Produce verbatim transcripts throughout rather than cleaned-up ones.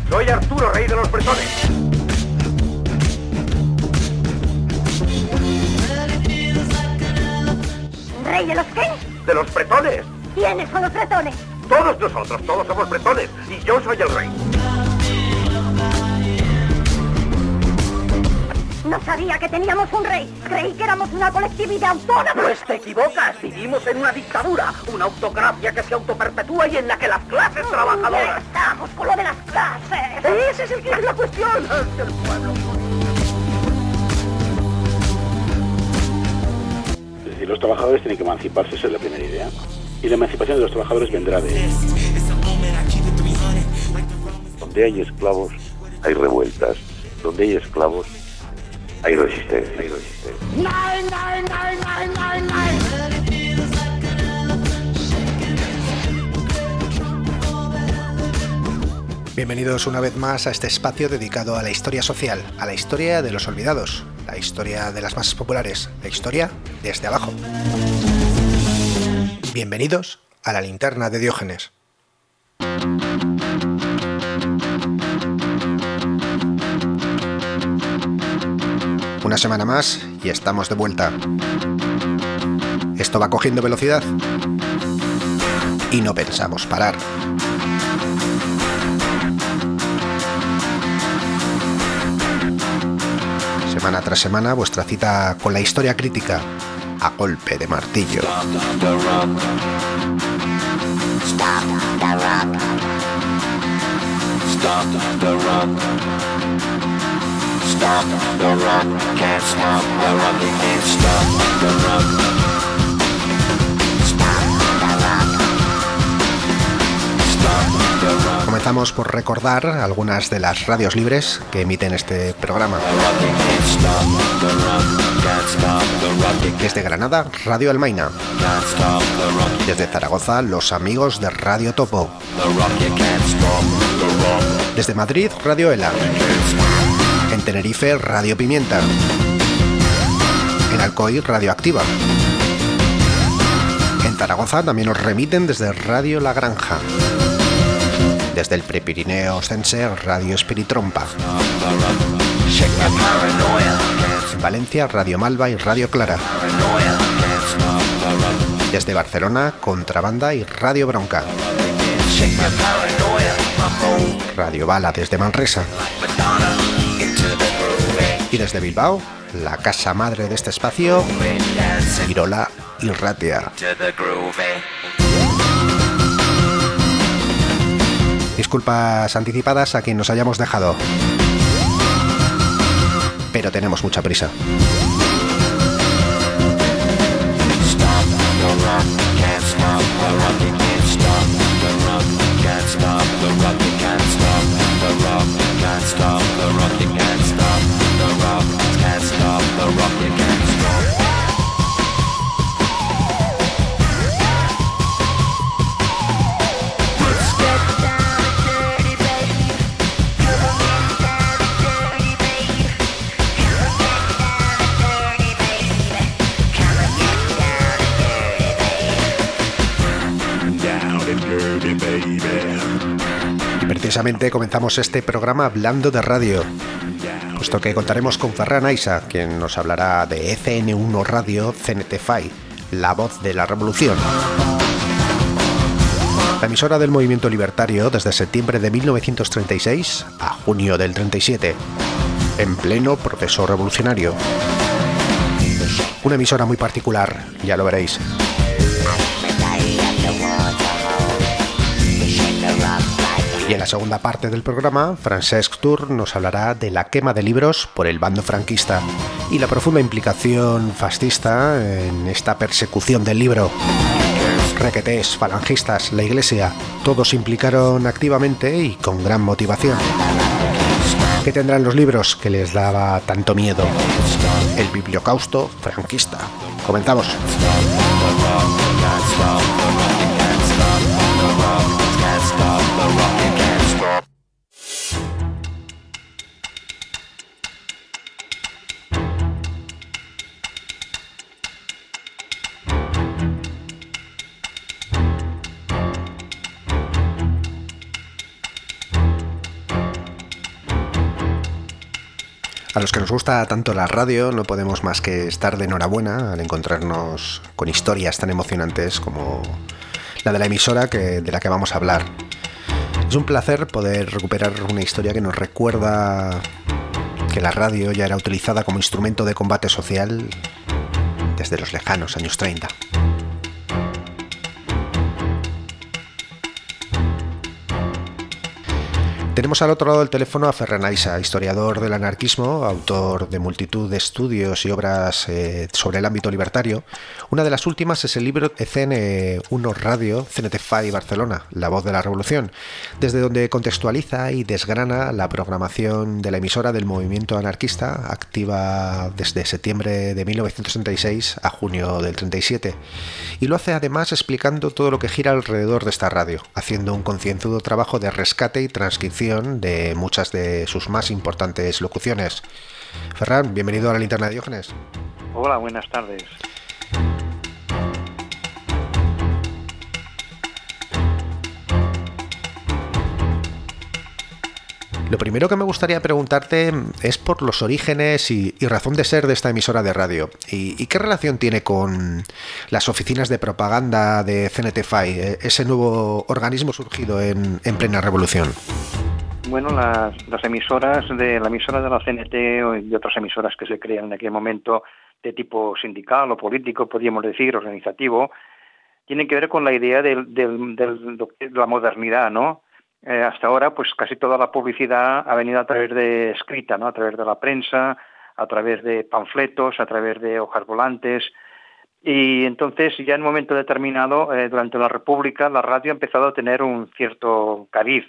Soy Arturo, rey de los bretones. ¿Rey de los qué? De los bretones. ¿Quiénes son los bretones? Todos nosotros, todos somos bretones. Y yo soy el rey. No sabía que teníamos un rey. Creí que éramos una colectividad autónoma. Pues te equivocas. Vivimos en una dictadura. Una autocracia que se autoperpetúa y en la que las clases trabajadoras... Estamos con lo de las clases. Ese es el que es la cuestión. El pueblo... Es decir, los trabajadores tienen que emanciparse, esa es la primera idea. Y la emancipación de los trabajadores vendrá de... Donde hay esclavos, hay revueltas. Donde hay esclavos, hay resistencia, hay resistencia. Nine, nine, nine, nine, nine, nine. Bienvenidos una vez más a este espacio dedicado a la historia social, a la historia de los olvidados, la historia de las masas populares, la historia desde abajo. Bienvenidos a la linterna de Diógenes. Una semana más y estamos de vuelta. Esto va cogiendo velocidad y no pensamos parar. Semana tras semana vuestra cita con la historia crítica a golpe de martillo. Stop the rock. Stop the rock. Stop the rock. Can't stop the rock. You can't stop the rock. Stop the rock. Stop the rock. Comenzamos por recordar algunas de las radios libres que emiten este programa. Desde Granada, Radio Almaina. Desde Zaragoza, los amigos de Radio Topo. Desde Madrid, Radio Ela. En Tenerife, Radio Pimienta. En Alcoy, Radio Activa. En Zaragoza también nos remiten desde Radio La Granja. Desde el Prepirineo Ostense, Radio Espiritrompa. En Valencia, Radio Malva y Radio Clara. Desde Barcelona, Contrabanda y Radio Bronca. Radio Bala desde Manresa. Y desde Bilbao, la casa madre de este espacio, Irola y Ratia. Disculpas anticipadas a quien nos hayamos dejado, pero tenemos mucha prisa. Precisamente comenzamos este programa hablando de radio, puesto que contaremos con Ferran Aisa, quien nos hablará de E C N uno Radio C N T F A I, la voz de la revolución. La emisora del movimiento libertario desde septiembre de mil novecientos treinta y seis a junio del treinta y siete, en pleno proceso revolucionario. Una emisora muy particular, ya lo veréis. Y en la segunda parte del programa, Francesc Tur nos hablará de la quema de libros por el bando franquista y la profunda implicación fascista en esta persecución del libro. Requetés, falangistas, la Iglesia, todos se implicaron activamente y con gran motivación. ¿Qué tendrán los libros que les daba tanto miedo? El bibliocausto franquista. Comenzamos. A los que nos gusta tanto la radio no podemos más que estar de enhorabuena al encontrarnos con historias tan emocionantes como la de la emisora que, de la que vamos a hablar. Es un placer poder recuperar una historia que nos recuerda que la radio ya era utilizada como instrumento de combate social desde los lejanos años treinta. Tenemos al otro lado del teléfono a Ferran Aysa, historiador del anarquismo, autor de multitud de estudios y obras eh, sobre el ámbito libertario. Una de las últimas es el libro C N uno Radio, C N T F I Barcelona, La voz de la revolución, desde donde contextualiza y desgrana la programación de la emisora del movimiento anarquista, activa desde septiembre de mil novecientos treinta y seis a junio del treinta y siete. Y lo hace además explicando todo lo que gira alrededor de esta radio, haciendo un concienzudo trabajo de rescate y transcripción de muchas de sus más importantes locuciones. Ferran, bienvenido a la Linterna de Diógenes. Hola, buenas tardes. Lo primero que me gustaría preguntarte es por los orígenes y, y razón de ser de esta emisora de radio. ¿Y, y qué relación tiene con las oficinas de propaganda de C N T F I, ese nuevo organismo surgido en, en plena revolución? Bueno, las, las emisoras de la emisora de la C N T y otras emisoras que se crean en aquel momento de tipo sindical o político, podríamos decir, organizativo, tienen que ver con la idea del, del, del, de la modernidad, ¿no? Eh, hasta ahora, pues casi toda la publicidad ha venido a través de escrita, ¿no? A través de la prensa, a través de panfletos, a través de hojas volantes. Y entonces, ya en un momento determinado, eh, durante la República, la radio ha empezado a tener un cierto cariz.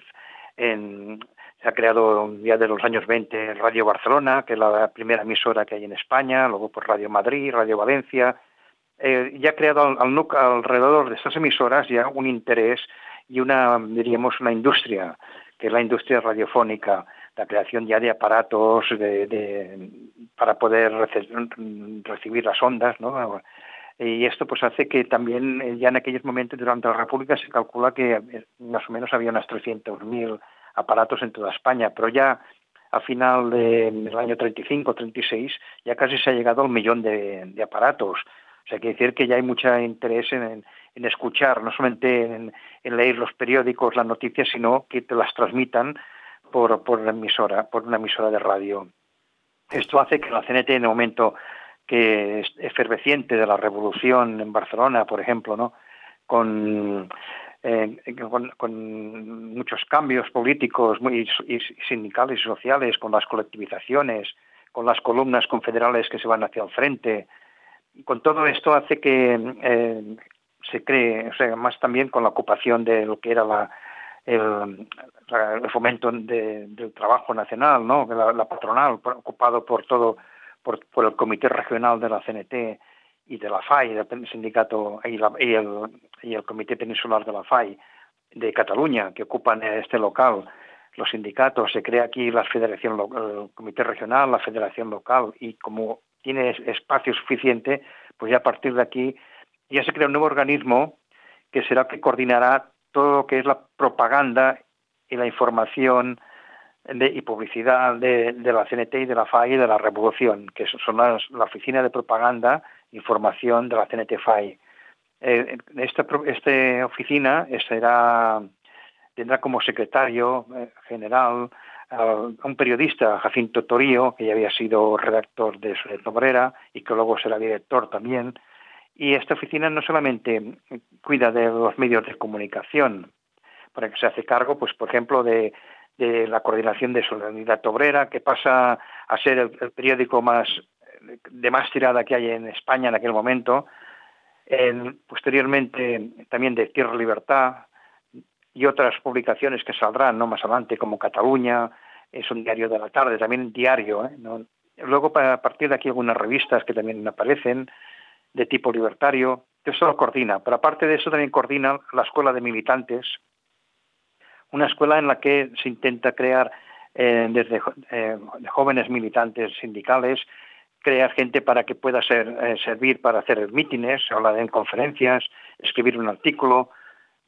En, se ha creado ya de los años veinte Radio Barcelona, que es la primera emisora que hay en España, luego pues Radio Madrid, Radio Valencia. Eh, ya ha creado al, al, alrededor de estas emisoras ya un interés y una, diríamos, una industria, que es la industria radiofónica, la creación ya de aparatos de, de, para poder rece- recibir las ondas, ¿no? Y esto pues hace que también ya en aquellos momentos durante la República se calcula que más o menos había unas trescientos mil aparatos en toda España, pero ya a final de, del año treinta y cinco, treinta y seis ya casi se ha llegado al millón de, de aparatos. O sea, quiere decir que ya hay mucho interés en, en, en escuchar, no solamente en, en leer los periódicos, las noticias, sino que te las transmitan por, por una emisora, por una emisora de radio. Esto hace que la C N T en el momento que es efervesciente de la revolución en Barcelona, por ejemplo, ¿no? Con, eh, con, con muchos cambios políticos muy, y sindicales y sociales, con las colectivizaciones, con las columnas confederales que se van hacia el frente. Con todo esto hace que eh, se cree, o sea, más también con la ocupación de lo que era la, el, el fomento de, del trabajo nacional, ¿no? La, la patronal, ocupado por todo Por, por el Comité Regional de la C N T y de la F A I, del sindicato y, la, y, el, y el Comité Peninsular de la F A I de Cataluña, que ocupan este local, los sindicatos. Se crea aquí la Federación, el Comité Regional, la Federación Local, y como tiene espacio suficiente, pues ya a partir de aquí ya se crea un nuevo organismo que será que coordinará todo lo que es la propaganda y la información De, y publicidad de, de la C N T y de la F A I y de la Revolución, que son las, la Oficina de Propaganda e Información de la C N T F A I. Eh, esta, esta oficina será, tendrá como secretario eh, general uh, un periodista, Jacinto Torío, que ya había sido redactor de Soler Obrera y que luego será director también. Y esta oficina no solamente cuida de los medios de comunicación, para que se hace cargo, pues por ejemplo, de de la coordinación de Solidaridad Obrera, que pasa a ser el, el periódico más de más tirada que hay en España en aquel momento. En, posteriormente también de Tierra Libertad y otras publicaciones que saldrán, ¿no?, más adelante, como Cataluña, es un diario de la tarde, también diario, ¿eh? ¿no? Luego, a partir de aquí, algunas revistas que también aparecen de tipo libertario. Eso lo coordina, pero aparte de eso también coordina la Escuela de Militantes, una escuela en la que se intenta crear eh, desde eh, jóvenes militantes sindicales, crear gente para que pueda ser, eh, servir para hacer mítines, hablar en conferencias, escribir un artículo,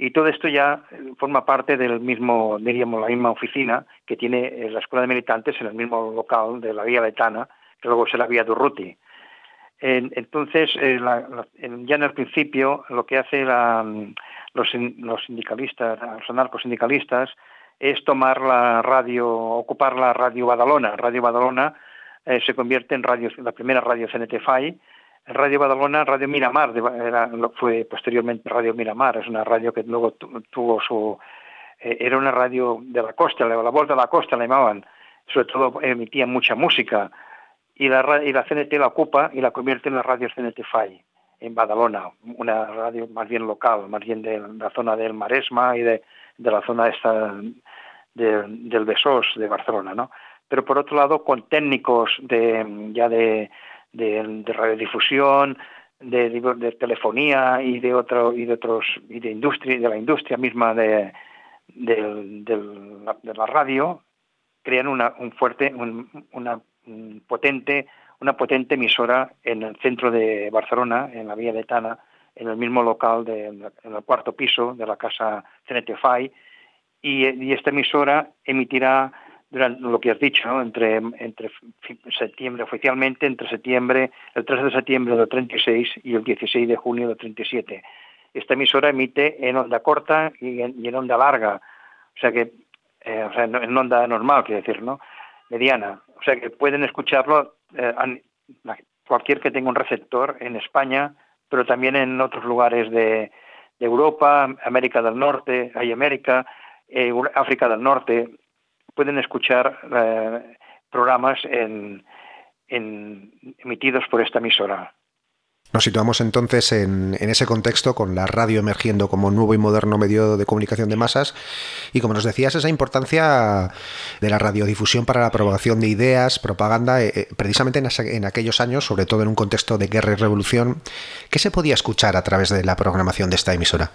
Y todo esto ya forma parte del mismo, diríamos, la misma oficina que tiene la Escuela de Militantes en el mismo local de la Vía Letana, que luego será la Vía Durruti. Entonces, eh, la, la, ya en el principio, lo que hace la, los, los sindicalistas, los anarcosindicalistas, es tomar la radio, ocupar la Radio Badalona. Radio Badalona eh, se convierte en radio, la primera radio C N T F A I. Radio Badalona, Radio Miramar, de, era, fue posteriormente Radio Miramar, es una radio que luego tu, tuvo su... Eh, era una radio de la costa, la, la voz de la costa la llamaban, sobre todo emitía mucha música. Y la, y la C N T la ocupa y la convierte en la radio C N T F A I, en Badalona, una radio más bien local, más bien de la zona del Maresma y de, de la zona esta de, del Besós de Barcelona, ¿no? Pero por otro lado, con técnicos de ya de, de, de radiodifusión, de, de telefonía y de otro y de otros y de industria, de la industria misma de, de, de, la, de la radio, crean una un fuerte un, una potente, una potente emisora en el centro de Barcelona, en la Vía Letana, en el mismo local, de, en el cuarto piso de la casa C N T F A I, y, y esta emisora emitirá, durante lo que has dicho, ¿no? entre, entre septiembre, oficialmente entre septiembre, el tres de septiembre del treinta y seis y el dieciséis de junio del treinta y siete. Esta emisora emite en onda corta y en, y en onda larga, o sea que, eh, o sea, en onda normal, quiero decir, ¿no? Mediana. O sea que pueden escucharlo eh, cualquier que tenga un receptor en España, pero también en otros lugares de, de Europa, América del Norte, hay América, eh, África del Norte. Pueden escuchar eh, programas en, en, emitidos por esta emisora. Nos situamos entonces en, en ese contexto, con la radio emergiendo como nuevo y moderno medio de comunicación de masas, y como nos decías, esa importancia de la radiodifusión para la propagación de ideas, propaganda, eh, precisamente en, en aquellos años, sobre todo en un contexto de guerra y revolución. ¿Qué se podía escuchar a través de la programación de esta emisora?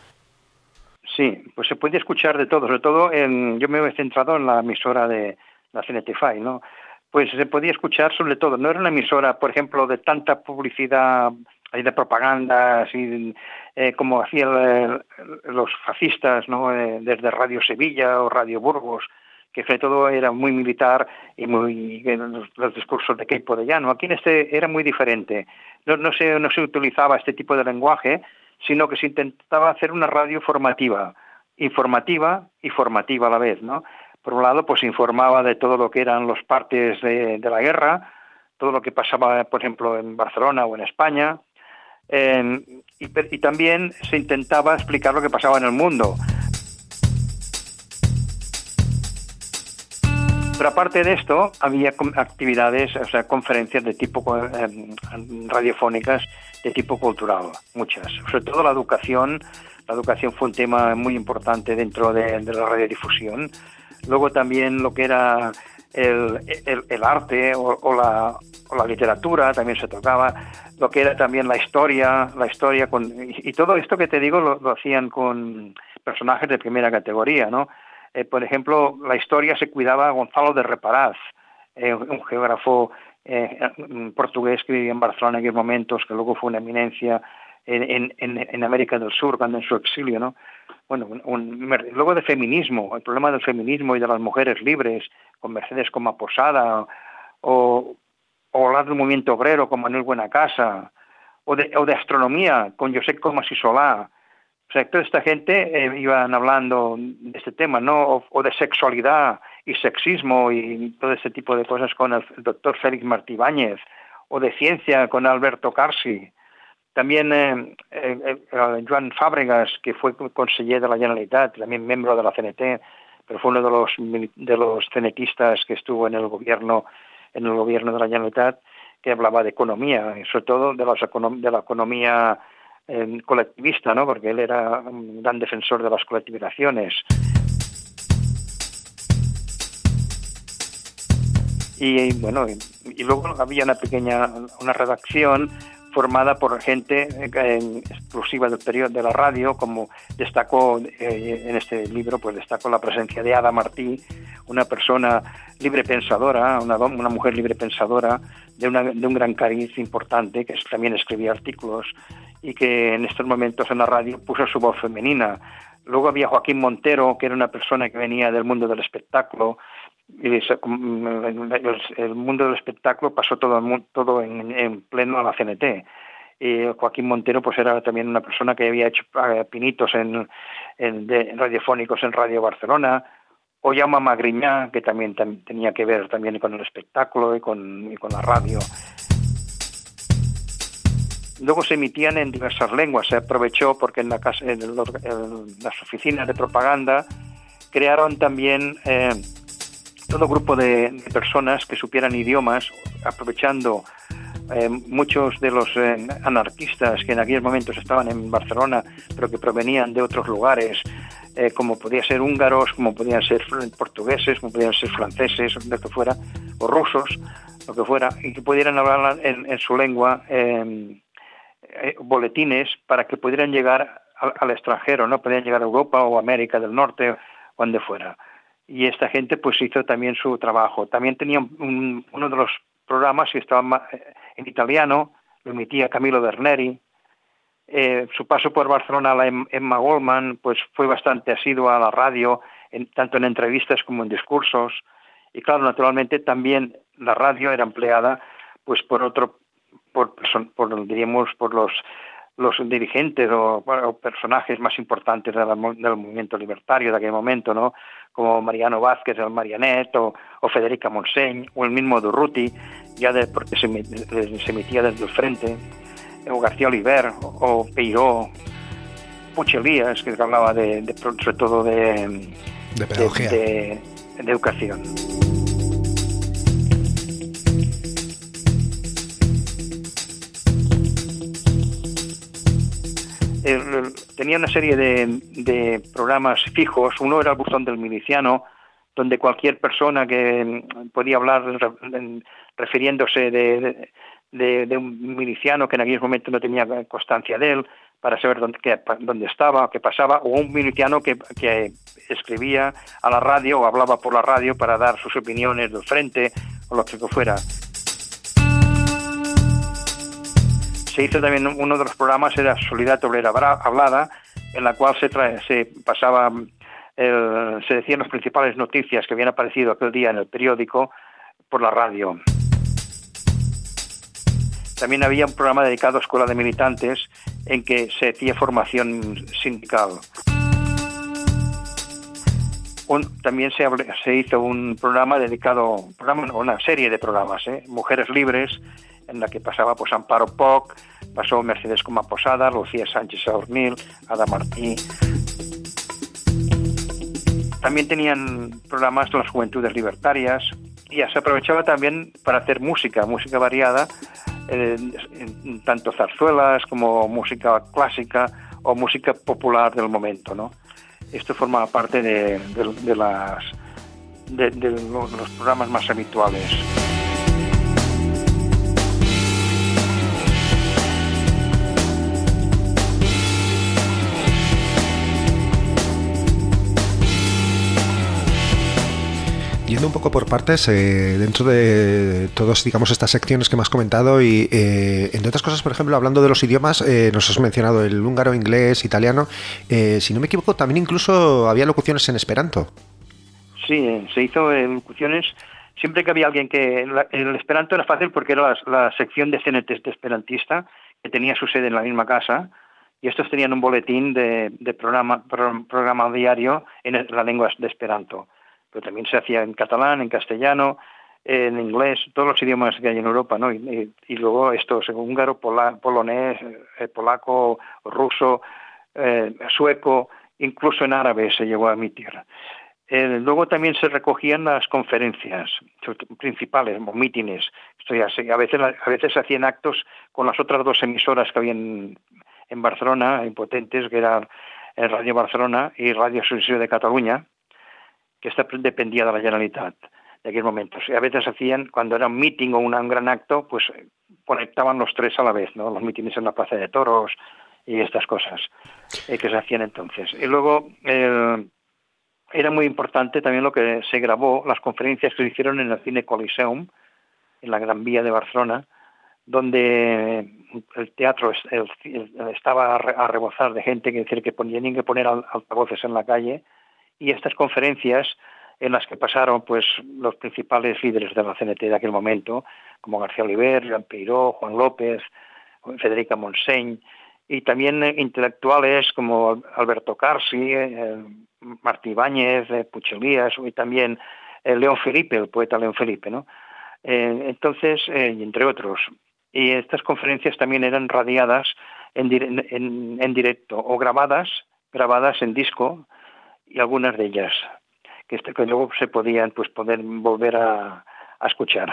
Sí, pues se podía escuchar de todo, sobre todo en, yo me he centrado en la emisora de la C N T F A I, ¿no? Pues se podía escuchar sobre todo, no era una emisora, por ejemplo, de tanta publicidad, de propaganda, así eh, como hacían eh, los fascistas, ¿no? Eh, desde Radio Sevilla o Radio Burgos, que sobre todo era muy militar y muy eh, los, los discursos de Queipo de Llano. Aquí en este era muy diferente. No, no se no se utilizaba este tipo de lenguaje, sino que se intentaba hacer una radio formativa, informativa y formativa a la vez, ¿no? Por un lado, pues informaba de todo lo que eran los partes de, de la guerra, todo lo que pasaba, por ejemplo, en Barcelona o en España. Eh, y, y también se intentaba explicar lo que pasaba en el mundo. Pero aparte de esto, había actividades, o sea, conferencias de tipo eh, radiofónicas de tipo cultural, muchas. Sobre todo la educación. La educación fue un tema muy importante dentro de, de la radiodifusión. Luego también lo que era el, el, el arte o, o, la, o la literatura también se tocaba, lo que era también la historia, la historia con y, y todo esto que te digo lo, lo hacían con personajes de primera categoría, ¿no? Eh, por ejemplo, la historia se cuidaba a Gonzalo de Reparaz, eh, un geógrafo eh, portugués que vivía en Barcelona en aquellos momentos, que luego fue una eminencia en, en, en América del Sur, cuando en su exilio, ¿no? Bueno, un, un, luego de feminismo, el problema del feminismo y de las mujeres libres, con Mercedes Coma Posada, o, o hablar del movimiento obrero con Manuel Buenacasa, o de, o de astronomía con Josep Comas y Solá. O sea, toda esta gente eh, iban hablando de este tema, ¿no? O, o de sexualidad y sexismo y todo ese tipo de cosas con el, el doctor Félix Martí Báñez, o de ciencia con Alberto Carsi. También eh, eh, eh, Joan Fàbregas, que fue conseller de la Generalitat, también miembro de la C N T, pero fue uno de los de los cenetistas que estuvo en el gobierno en el gobierno de la Generalitat, que hablaba de economía, y sobre todo de, las, de la economía eh, colectivista, ¿no? Porque él era un gran defensor de las colectivizaciones. Y, y bueno, y, y luego había una pequeña una redacción formada por gente eh, exclusiva del periodo de la radio, como destacó eh, en este libro, pues destacó la presencia de Ada Martí, una persona libre pensadora, una, una mujer libre pensadora, de, una, de un gran cariz importante, que también escribía artículos y que en estos momentos en la radio puso su voz femenina. Luego había Joaquín Montero, que era una persona que venía del mundo del espectáculo. Y el, el mundo del espectáculo pasó todo, todo en, en pleno a la C N T. Y Joaquín Montero pues era también una persona que había hecho uh, pinitos en, en, de, en radiofónicos en Radio Barcelona. O Jaume Magriñá, que también tam, tenía que ver también con el espectáculo y con, y con la radio. Luego se emitían en diversas lenguas. Se aprovechó porque en, la casa, en, los, en las oficinas de propaganda crearon también eh, todo grupo de, de personas que supieran idiomas, aprovechando eh, muchos de los eh, anarquistas que en aquellos momentos estaban en Barcelona, pero que provenían de otros lugares, eh, como podían ser húngaros, como podían ser portugueses, como podían ser franceses, lo que fuera, o rusos, lo que fuera, y que pudieran hablar en, en su lengua. Eh, Eh, boletines para que pudieran llegar al, al extranjero, ¿no? Podían llegar a Europa o América del Norte o donde fuera. Y esta gente pues hizo también su trabajo. También tenía un, uno de los programas que estaba en italiano, lo emitía Camilo Berneri. Eh, su paso por Barcelona, la Emma Goldman, pues fue bastante asiduo a la radio, en, tanto en entrevistas como en discursos. Y claro, naturalmente también la radio era empleada pues por otro Por, por diríamos por los los dirigentes o, o personajes más importantes del, del movimiento libertario de aquel momento, ¿no? Como Mariano Vázquez, el Marianet, o, o Federica Montseny, o el mismo Durruti, ya de, porque se, se emitía desde el frente, o García Oliver, o, o Peiró, Puig Elías, que hablaba de, de, sobre todo de, de pedagogía, de, de, de educación. Tenía una serie de, de programas fijos. Uno era el buzón del miliciano, donde cualquier persona que podía hablar refiriéndose de, de, de un miliciano que en aquel momento no tenía constancia de él, para saber dónde, qué, dónde estaba, qué pasaba, o un miliciano que, que escribía a la radio o hablaba por la radio para dar sus opiniones del frente o lo que fuera. Se hizo también uno de los programas, era Soledad Obrera Hablada, en la cual se, trae, se pasaba, el, se decían las principales noticias que habían aparecido aquel día en el periódico por la radio. También había un programa dedicado a Escuela de Militantes en que se hacía formación sindical. Un, también se, se hizo un programa dedicado, programa, una serie de programas, ¿eh? Mujeres Libres, en la que pasaba pues Amparo Poch, pasó Mercedes Coma Posada, Lucía Sánchez Aornil, Ada Martí. También tenían programas de las Juventudes Libertarias y ya se aprovechaba también para hacer música, música variada, eh, tanto zarzuelas como música clásica o música popular del momento, ¿no? Esto formaba parte de, de, de, las, de, de los programas más habituales. Yendo un poco por partes, eh, dentro de todas, digamos, estas secciones que me has comentado y, eh, entre otras cosas, por ejemplo, hablando de los idiomas, eh, nos has mencionado el húngaro, inglés, italiano. Eh, si no me equivoco, también incluso había locuciones en esperanto. Sí, se hizo locuciones siempre que había alguien que... La, el esperanto era fácil porque era la, la sección de C N T de esperantista, que tenía su sede en la misma casa, y estos tenían un boletín de, de programa, pro, programa diario en la lengua de esperanto. Pero también se hacía en catalán, en castellano, en inglés, todos los idiomas que hay en Europa, ¿no? Y, y, y luego estos, húngaro, pola, polonés, eh, polaco, ruso, eh, sueco, incluso en árabe se llegó a emitir. Eh, luego también se recogían las conferencias principales, o mítines. Esto ya se, a veces a veces se hacían actos con las otras dos emisoras que había en, en Barcelona, impotentes, que eran Radio Barcelona y Radio Associació de Cataluña, que esta dependía de la Generalitat de aquellos momentos. Y a veces hacían, cuando era un meeting o una, un gran acto, pues conectaban los tres a la vez, ¿no? Los mítines en la Plaza de Toros y estas cosas eh, que se hacían entonces. Y luego eh, era muy importante también lo que se grabó, las conferencias que se hicieron en el Cine Coliseum, en la Gran Vía de Barcelona, donde el teatro el, el, estaba a rebosar de gente, que decir que tenían que poner altavoces en la calle, y estas conferencias en las que pasaron pues los principales líderes de la C N T de aquel momento, como García Oliver, Joan Peiró, Juan López, Federica Montseny, y también eh, intelectuales como Alberto Carsi, eh, Martí Ibáñez, eh, Puig Elias, y también eh, León Felipe, el poeta León Felipe, ¿no? Eh, entonces, eh, entre otros. Y estas conferencias también eran radiadas en, en, en directo o grabadas, grabadas en disco, y algunas de ellas que, este, que luego se podían pues poder volver a, a escuchar.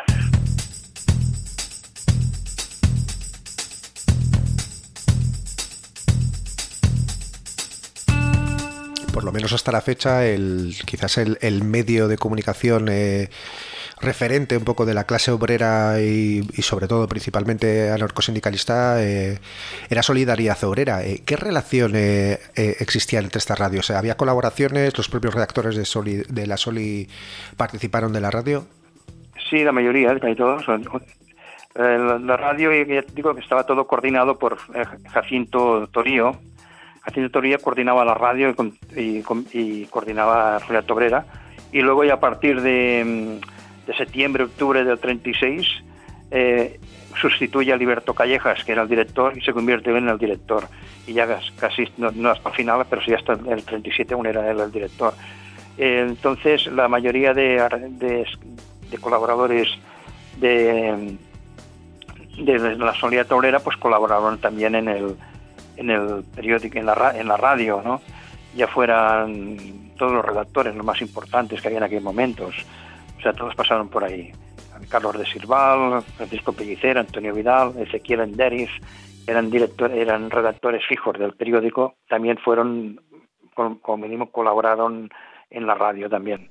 Por lo menos hasta la fecha, el quizás el, el medio de comunicación eh, referente un poco de la clase obrera y, y sobre todo principalmente anarcosindicalista eh, era Solidaridad Obrera. Eh, ¿Qué relación eh, eh, existía entre estas radios? ¿Había colaboraciones? ¿Los propios redactores de, Soli, de la Soli participaron de la radio? Sí, la mayoría, casi todos. La, la radio, ya digo que estaba todo coordinado por Jacinto Torío. Jacinto Torío coordinaba la radio y, y, y coordinaba Solidaridad Obrera, y luego ya a partir de, de septiembre, octubre del treinta y seis eh, sustituye a Liberto Callejas, que era el director, y se convierte en el director, y ya casi, no, no hasta el final, pero sí hasta el treinta y siete aún era él el director. Eh, entonces la mayoría de, de, de colaboradores de, de la Solidaridad Obrera pues colaboraron también en el en el periódico, en la, en la radio, ¿no? Ya fueran todos los redactores, los más importantes que había en aquellos momentos. O sea, todos pasaron por ahí. Carlos de Sirval, Francisco Pellicer, Antonio Vidal, Ezequiel Enderiz, eran directores, eran redactores fijos del periódico, también fueron, como mínimo, colaboraron en la radio también.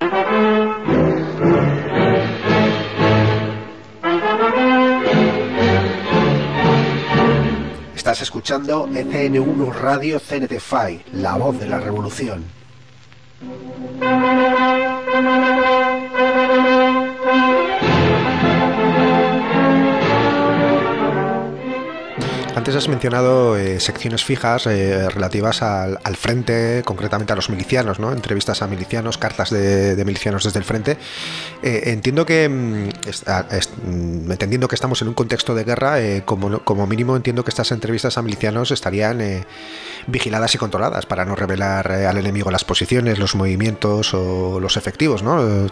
Estás escuchando E C N uno Radio C N T F I, la voz de la revolución. Antes has mencionado eh, secciones fijas eh, relativas al, al frente, concretamente a los milicianos, ¿no? Entrevistas a milicianos, cartas de, de milicianos desde el frente. Eh, entiendo que, est, est, entendiendo que estamos en un contexto de guerra, eh, como, como mínimo entiendo que estas entrevistas a milicianos estarían eh, vigiladas y controladas para no revelar eh, al enemigo las posiciones, los movimientos o los efectivos, ¿no?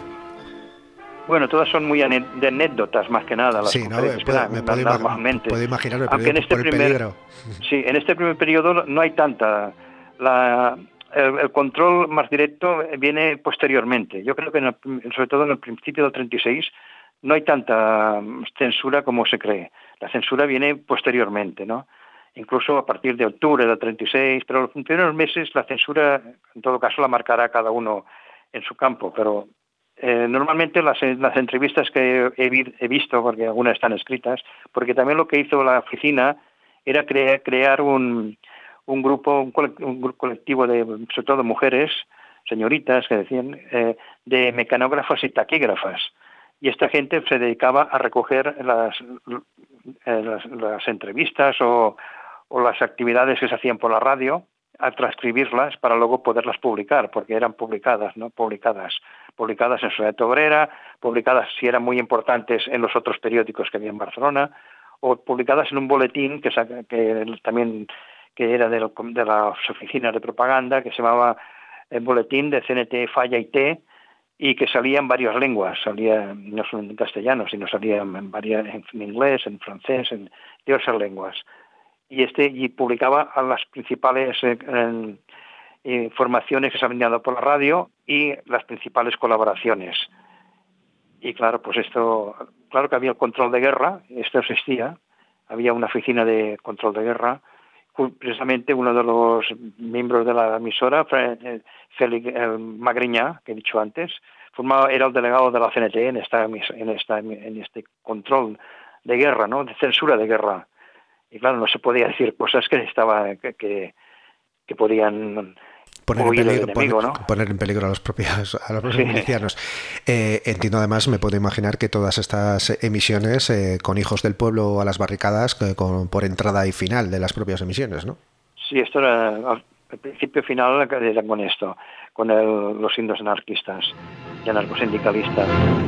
Bueno, todas son muy de anécdotas más que nada. Las sí, no, me puedo, me puedo, imag- puedo imaginarme Aunque en este por el primer, peligro. Sí, en este primer periodo no hay tanta. La, el, el control más directo viene posteriormente. Yo creo que en el, sobre todo en el principio del treinta y seis no hay tanta censura como se cree. La censura viene posteriormente, ¿no? Incluso a partir de octubre del treinta y seis, pero en los primeros meses la censura, en todo caso, la marcará cada uno en su campo, pero Eh, normalmente las, las entrevistas que he, he visto, porque algunas están escritas, porque también lo que hizo la oficina era crea, crear un, un grupo, un, cole, un colectivo de, sobre todo mujeres, señoritas que decían, eh, de mecanógrafas y taquígrafas. Y esta gente se dedicaba a recoger las, las, las entrevistas o, o las actividades que se hacían por la radio, a transcribirlas para luego poderlas publicar, porque eran publicadas, ¿no? Publicadas, publicadas en Solidaridad Obrera, publicadas, si eran muy importantes, en los otros periódicos que había en Barcelona, o publicadas en un boletín que, que también que era de, lo, de las oficinas de propaganda, que se llamaba el Boletín de C N T Falla y T, y que salía en varias lenguas, salía no solo en castellano, sino salía en, varias, en inglés, en francés, en diversas lenguas. Y este y publicaba a las principales eh, en, informaciones que se habían dado por la radio y las principales colaboraciones. Y claro, pues esto, claro que había el control de guerra, esto existía, había una oficina de control de guerra, precisamente uno de los miembros de la emisora, Félix Magriñá, que he dicho antes, formaba, era el delegado de la C N T en esta, en esta, en este control de guerra, ¿no? De censura de guerra. Y claro, no se podía decir cosas que estaba que, que, que podían Poner en, peligro, enemigo, poner, ¿no? poner en peligro a los propios, a los propios Sí. milicianos. Eh, entiendo además, me puedo imaginar que todas estas emisiones eh, con Hijos del Pueblo a las barricadas, que con, por entrada y final de las propias emisiones, ¿no? Sí, esto era el principio final era con esto, con el, los indios anarquistas y anarcosindicalistas.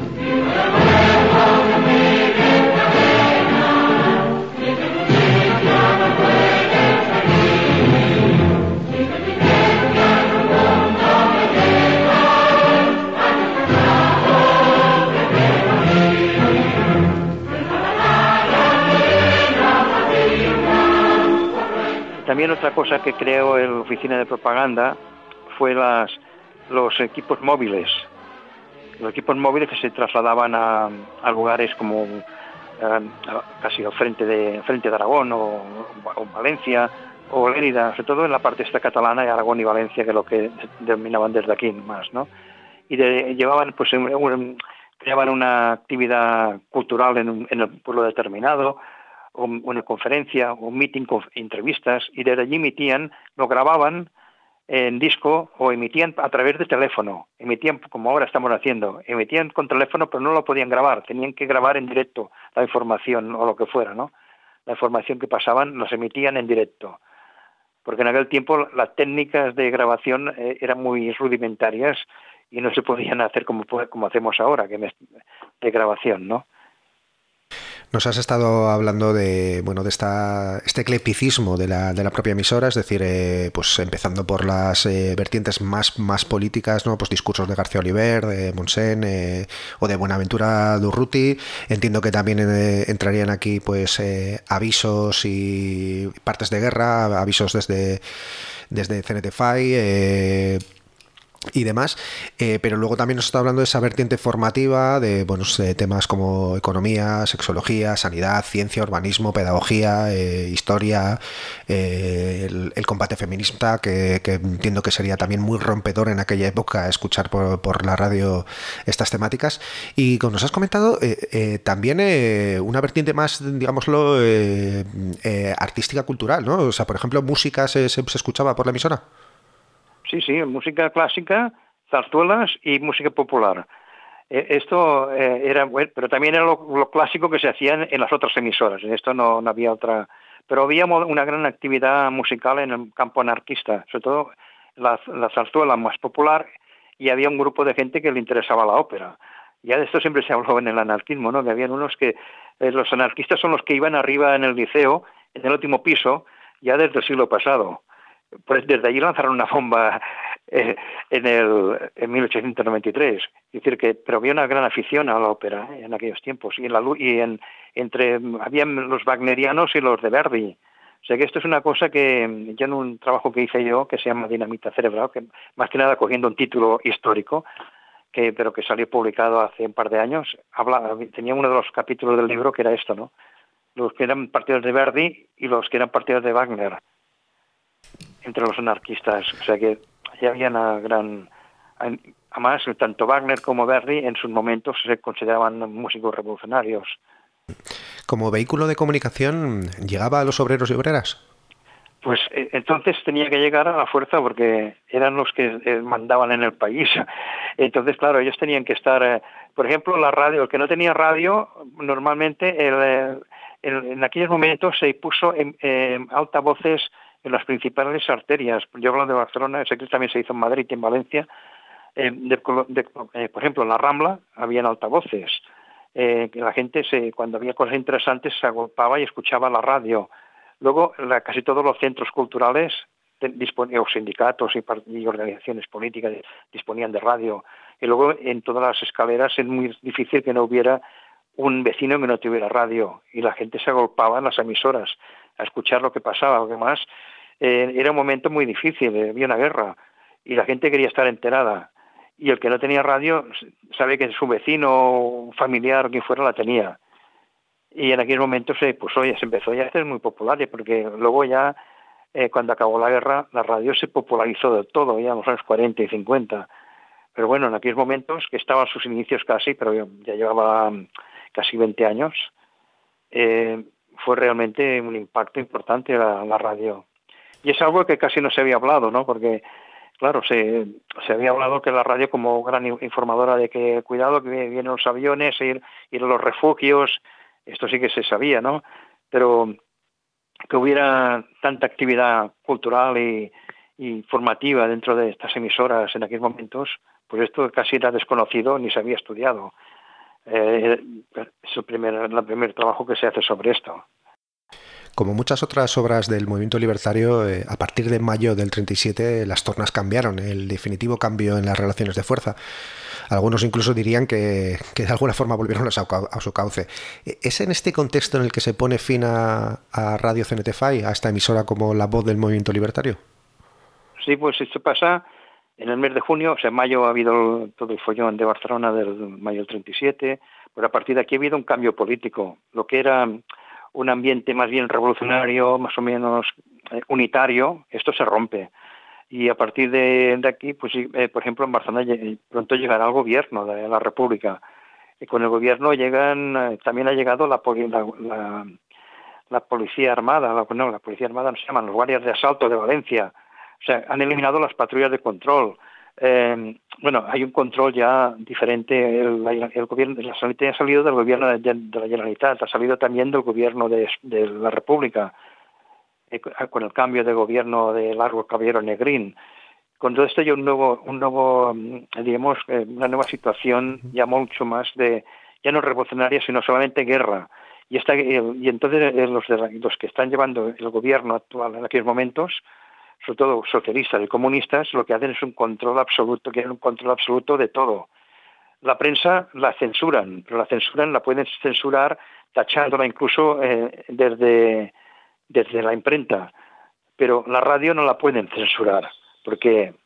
También otra cosa que creó la oficina de propaganda fue las, los equipos móviles. Los equipos móviles que se trasladaban a, a lugares como eh, casi al frente de, frente de Aragón o, o Valencia o Lérida, sobre todo en la parte esta catalana de Aragón y Valencia, que es lo que dominaban desde aquí más, ¿no? Y de, llevaban, pues, un, un, creaban una actividad cultural en, un, en el pueblo determinado, o una conferencia, o un meeting, con entrevistas, y desde allí emitían, lo grababan en disco o emitían a través de teléfono, emitían como ahora estamos haciendo, emitían con teléfono pero no lo podían grabar, tenían que grabar en directo la información o lo que fuera, ¿no? La información que pasaban los emitían en directo, porque en aquel tiempo las técnicas de grabación eh, eran muy rudimentarias y no se podían hacer como, como hacemos ahora, que me, de grabación, ¿no? Nos has estado hablando de, bueno, de esta, este eclecticismo de la, de la propia emisora, es decir, eh, pues empezando por las eh, vertientes más, más políticas, ¿no? Pues discursos de García Oliver, de Monsen eh, o de Buenaventura Durruti. Entiendo que también eh, entrarían aquí, pues, eh, avisos y partes de guerra, avisos desde, desde C N T F I, eh, y demás, eh, pero luego también nos está hablando de esa vertiente formativa de buenos eh, temas como economía, sexología, sanidad, ciencia, urbanismo, pedagogía, eh, historia, eh, el, el combate feminista, que, que entiendo que sería también muy rompedor en aquella época escuchar por, por la radio estas temáticas. Y como nos has comentado, eh, eh, también eh, una vertiente más, digámoslo, eh, eh, artística, cultural, ¿no? O sea, por ejemplo, música se, se, se escuchaba por la emisora. Sí, sí, música clásica, zarzuelas y música popular. Eh, esto eh, era bueno, pero también era lo, lo clásico que se hacía en, en las otras emisoras. En esto no, no había otra, pero había una gran actividad musical en el campo anarquista, sobre todo la, la zarzuela más popular, y había un grupo de gente que le interesaba la ópera. Ya de esto siempre se habló en el anarquismo, ¿no? Que habían unos que eh, los anarquistas son los que iban arriba en el liceo, en el último piso, ya desde el siglo pasado. Pues desde allí lanzaron una bomba eh, en el en mil ochocientos noventa y tres. Es decir que, pero había una gran afición a la ópera eh, en aquellos tiempos y en la y en entre habían los wagnerianos y los de Verdi. O sea que esto es una cosa que yo en un trabajo que hice yo que se llama Dinamita Cerebral, que más que nada cogiendo un título histórico, que pero que salió publicado hace un par de años, habla, tenía uno de los capítulos del libro que era esto, ¿no? Los que eran partidarios de Verdi y los que eran partidarios de Wagner entre los anarquistas, o sea que ya había una gran... Además, tanto Wagner como Verdi en sus momentos se consideraban músicos revolucionarios. ¿Como vehículo de comunicación llegaba a los obreros y obreras? Pues eh, entonces tenía que llegar a la fuerza porque eran los que eh, mandaban en el país. Entonces, claro, ellos tenían que estar... Eh, por ejemplo, la radio, el que no tenía radio, normalmente el, el, en aquellos momentos se puso en, en altavoces en las principales arterias. Yo hablo de Barcelona, sé que también se hizo en Madrid y en Valencia. Eh, de, de, eh, por ejemplo, en la Rambla habían altavoces. Eh, la gente, se, cuando había cosas interesantes, se agolpaba y escuchaba la radio. Luego, la, casi todos los centros culturales, dispon, o sindicatos y, y organizaciones políticas disponían de radio. Y luego, en todas las escaleras, es muy difícil que no hubiera un vecino que no tuviera radio. Y la gente se agolpaba en las emisoras a escuchar lo que pasaba. Además, eh, era un momento muy difícil, eh, había una guerra y la gente quería estar enterada. Y el que no tenía radio sabe que su vecino, familiar o quien fuera la tenía. Y en aquel momento se, pues, oye, se empezó ya a ser muy popular, porque luego ya, eh, cuando acabó la guerra, la radio se popularizó del todo, ya en los años cuarenta y cincuenta. Pero bueno, en aquellos momentos, que estaban sus inicios casi, pero ya llevaba casi veinte años, eh, fue realmente un impacto importante la, la radio. Y es algo que casi no se había hablado, ¿no? Porque claro, se, se había hablado que la radio como gran informadora de que cuidado que vienen los aviones, ir, ir a los refugios, esto sí que se sabía, ¿no? Pero que hubiera tanta actividad cultural y, y formativa dentro de estas emisoras en aquellos momentos, pues esto casi era desconocido ni se había estudiado. Eh, es el primer, el primer trabajo que se hace sobre esto. Como muchas otras obras del movimiento libertario, eh, a partir de mayo del treinta y siete las tornas cambiaron, el definitivo cambio en las relaciones de fuerza. Algunos incluso dirían que, que de alguna forma volvieron a su, a su cauce. ¿Es en este contexto en el que se pone fin a, a Radio C N T F I, a esta emisora como la voz del movimiento libertario? Sí, pues esto pasa en el mes de junio, o sea, en mayo ha habido todo el follón de Barcelona del mayo del treinta y siete, pero a partir de aquí ha habido un cambio político. Lo que era un ambiente más bien revolucionario, más o menos eh, unitario, esto se rompe. Y a partir de, de aquí, pues eh, por ejemplo, en Barcelona pronto llegará el gobierno de la República. Y con el gobierno llegan, eh, también ha llegado la, la, la, la Policía Armada, la, no, la Policía Armada no se llaman, los guardias de asalto de Valencia. O sea, han eliminado las patrullas de control. Eh, bueno, hay un control ya diferente. El, el gobierno, la Sanidad ha salido del gobierno de, de, de la Generalitat, ha salido también del gobierno de, de la República, eh, con el cambio de gobierno de Largo Caballero Negrín. Con todo esto hay un nuevo, un nuevo, digamos, eh, una nueva situación ya mucho más de, ya no revolucionaria, sino solamente guerra. Y esta, eh, y entonces eh, los, de la, los que están llevando el gobierno actual en aquellos momentos, sobre todo socialistas y comunistas, lo que hacen es un control absoluto, quieren un control absoluto de todo. La prensa la censuran, pero la censuran, la pueden censurar tachándola incluso eh, desde, desde la imprenta, pero la radio no la pueden censurar, porque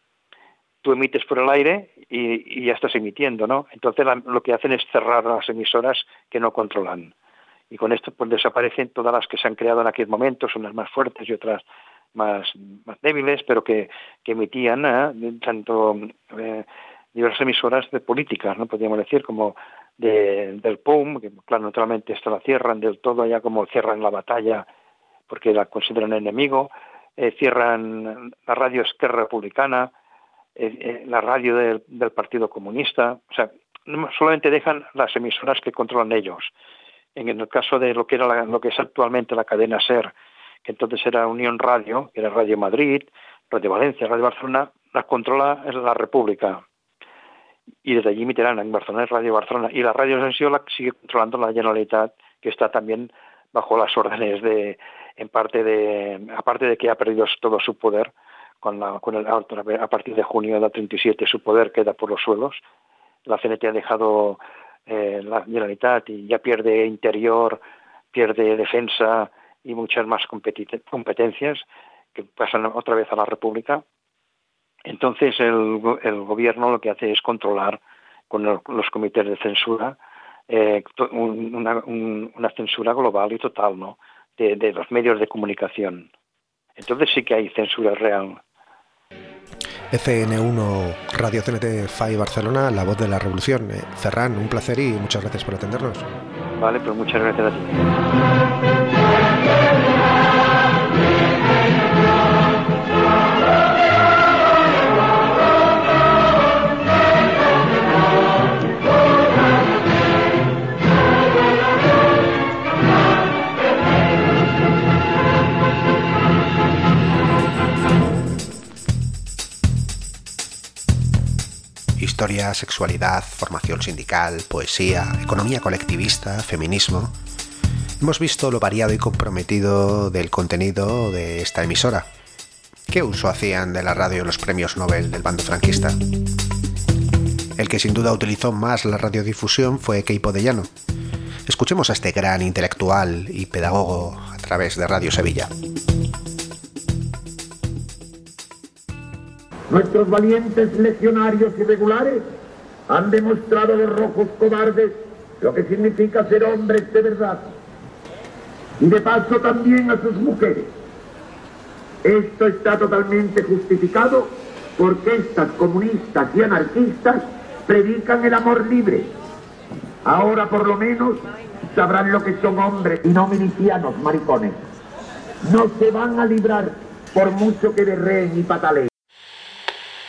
tú emites por el aire y, y ya estás emitiendo, ¿no? Entonces la, lo que hacen es cerrar las emisoras que no controlan. Y con esto pues desaparecen todas las que se han creado en aquellos momentos, unas más fuertes y otras más, más débiles, pero que, que emitían ¿eh? tanto eh, diversas emisoras de políticas, no podríamos decir, como de, del P U M, que claro, naturalmente esto la cierran del todo, ya como cierran la batalla porque la consideran enemigo, eh, cierran la radio Esquerra Republicana, eh, eh, la radio del, del Partido Comunista, o sea, no, solamente dejan las emisoras que controlan ellos. En el caso de lo que era la, lo que es actualmente la cadena SER, que entonces era Unión Radio, que era Radio Madrid, Radio Valencia, Radio Barcelona, las controla la República. Y desde allí emitirán en Barcelona Radio Barcelona. Y la radio Sensión sigue controlando la Generalitat, que está también bajo las órdenes de, en parte de, aparte de que ha perdido todo su poder, con la, con el, a partir de junio del treinta y siete su poder queda por los suelos. La C N T ha dejado eh, la Generalitat y ya pierde interior, pierde defensa y muchas más competencias que pasan otra vez a la República. Entonces el, el gobierno lo que hace es controlar con el, los comités de censura eh, una, un, una censura global y total, ¿no? de, de los medios de comunicación. Entonces sí que hay censura real. F N uno Radio C N T F I Barcelona, la voz de la revolución. Eh, Ferran, un placer y muchas gracias por atendernos. Vale, pues muchas gracias a ti. Historia, sexualidad, formación sindical, poesía, economía colectivista, feminismo. Hemos visto lo variado y comprometido del contenido de esta emisora. ¿Qué uso hacían de la radio los premios Nobel del bando franquista? El que sin duda utilizó más la radiodifusión fue Queipo de Llano. Escuchemos a este gran intelectual y pedagogo a través de Radio Sevilla. Nuestros valientes legionarios irregulares han demostrado a los rojos cobardes lo que significa ser hombres de verdad. Y de paso también a sus mujeres. Esto está totalmente justificado porque estas comunistas y anarquistas predican el amor libre. Ahora por lo menos sabrán lo que son hombres y no milicianos maricones. No se van a librar por mucho que berreen y pataleen.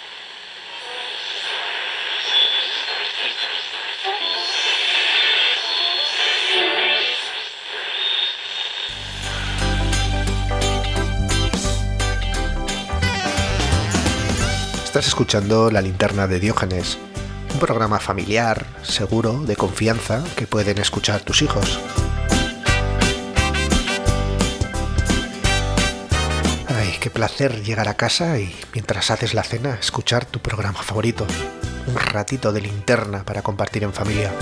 Estás escuchando La Linterna de Diógenes, un programa familiar, seguro, de confianza, que pueden escuchar tus hijos. Ay, qué placer llegar a casa y, mientras haces la cena, escuchar tu programa favorito. Un ratito de linterna para compartir en familia.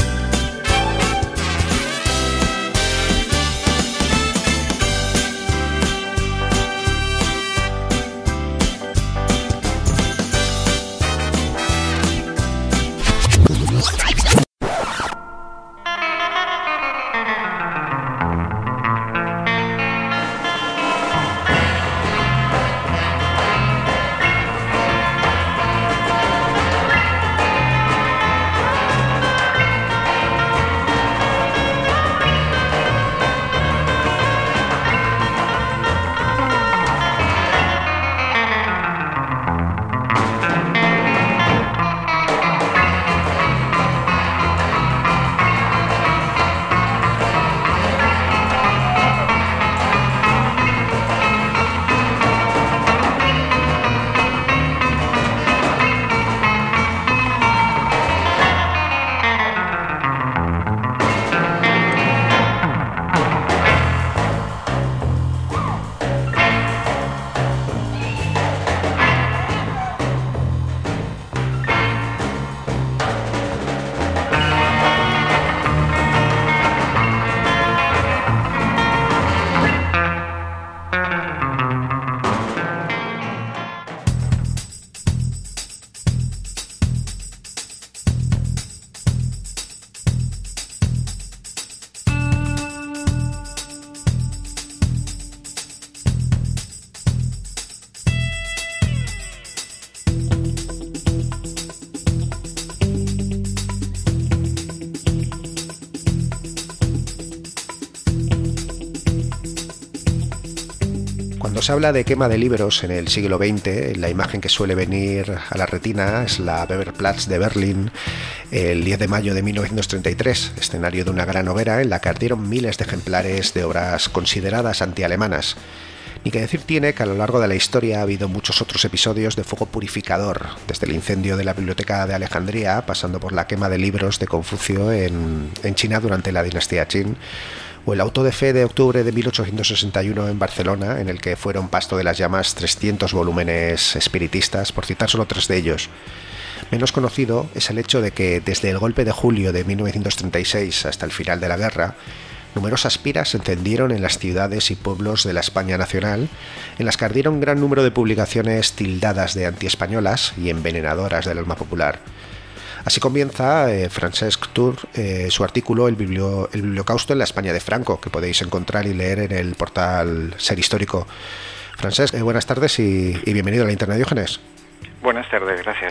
Cuando se habla de quema de libros en el siglo veinte, la imagen que suele venir a la retina es la Weberplatz de Berlín el diez de mayo de mil novecientos treinta y tres, escenario de una gran hoguera en la que ardieron miles de ejemplares de obras consideradas antialemanas. Ni que decir tiene que a lo largo de la historia ha habido muchos otros episodios de fuego purificador, desde el incendio de la Biblioteca de Alejandría, pasando por la quema de libros de Confucio en, en China durante la dinastía Qin, o el auto de fe de octubre de mil ochocientos sesenta y uno en Barcelona, en el que fueron pasto de las llamas trescientos volúmenes espiritistas, por citar solo tres de ellos. Menos conocido es el hecho de que desde el golpe de julio de mil novecientos treinta y seis hasta el final de la guerra, numerosas piras se encendieron en las ciudades y pueblos de la España nacional, en las que ardieron un gran número de publicaciones tildadas de antiespañolas y envenenadoras del alma popular. Así comienza eh, Francesc Tur eh, su artículo el, biblio, el Bibliocausto en la España de Franco, que podéis encontrar y leer en el portal Ser Histórico. Francesc, eh, buenas tardes y, y bienvenido a La Linterna de Diógenes. Buenas tardes, gracias.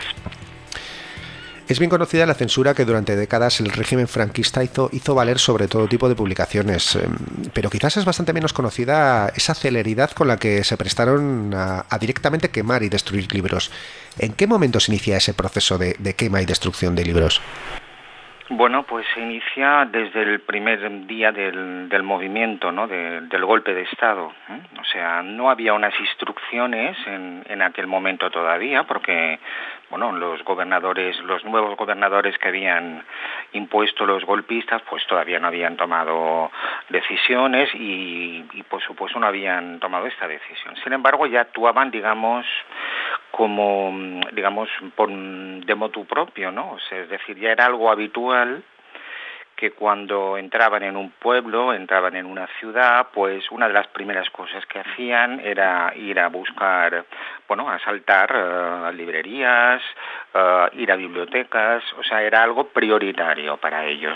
Es bien conocida la censura que durante décadas el régimen franquista hizo, hizo valer sobre todo tipo de publicaciones, pero quizás es bastante menos conocida esa celeridad con la que se prestaron a, a directamente quemar y destruir libros. ¿En qué momento se inicia ese proceso de, de quema y destrucción de libros? Bueno, pues se inicia desde el primer día del, del movimiento, ¿no? De, del golpe de Estado, ¿eh? O sea, no había unas instrucciones en, en aquel momento todavía, porque, bueno, los gobernadores, los nuevos gobernadores que habían impuesto los golpistas, pues todavía no habían tomado decisiones y, y por supuesto no habían tomado esta decisión. Sin embargo, ya actuaban, digamos, como, digamos, por, de motu propio, ¿no? O sea, es decir, ya era algo habitual que cuando entraban en un pueblo, entraban en una ciudad, pues una de las primeras cosas que hacían era ir a buscar, bueno, asaltar uh, librerías, uh, ir a bibliotecas, o sea, era algo prioritario para ellos.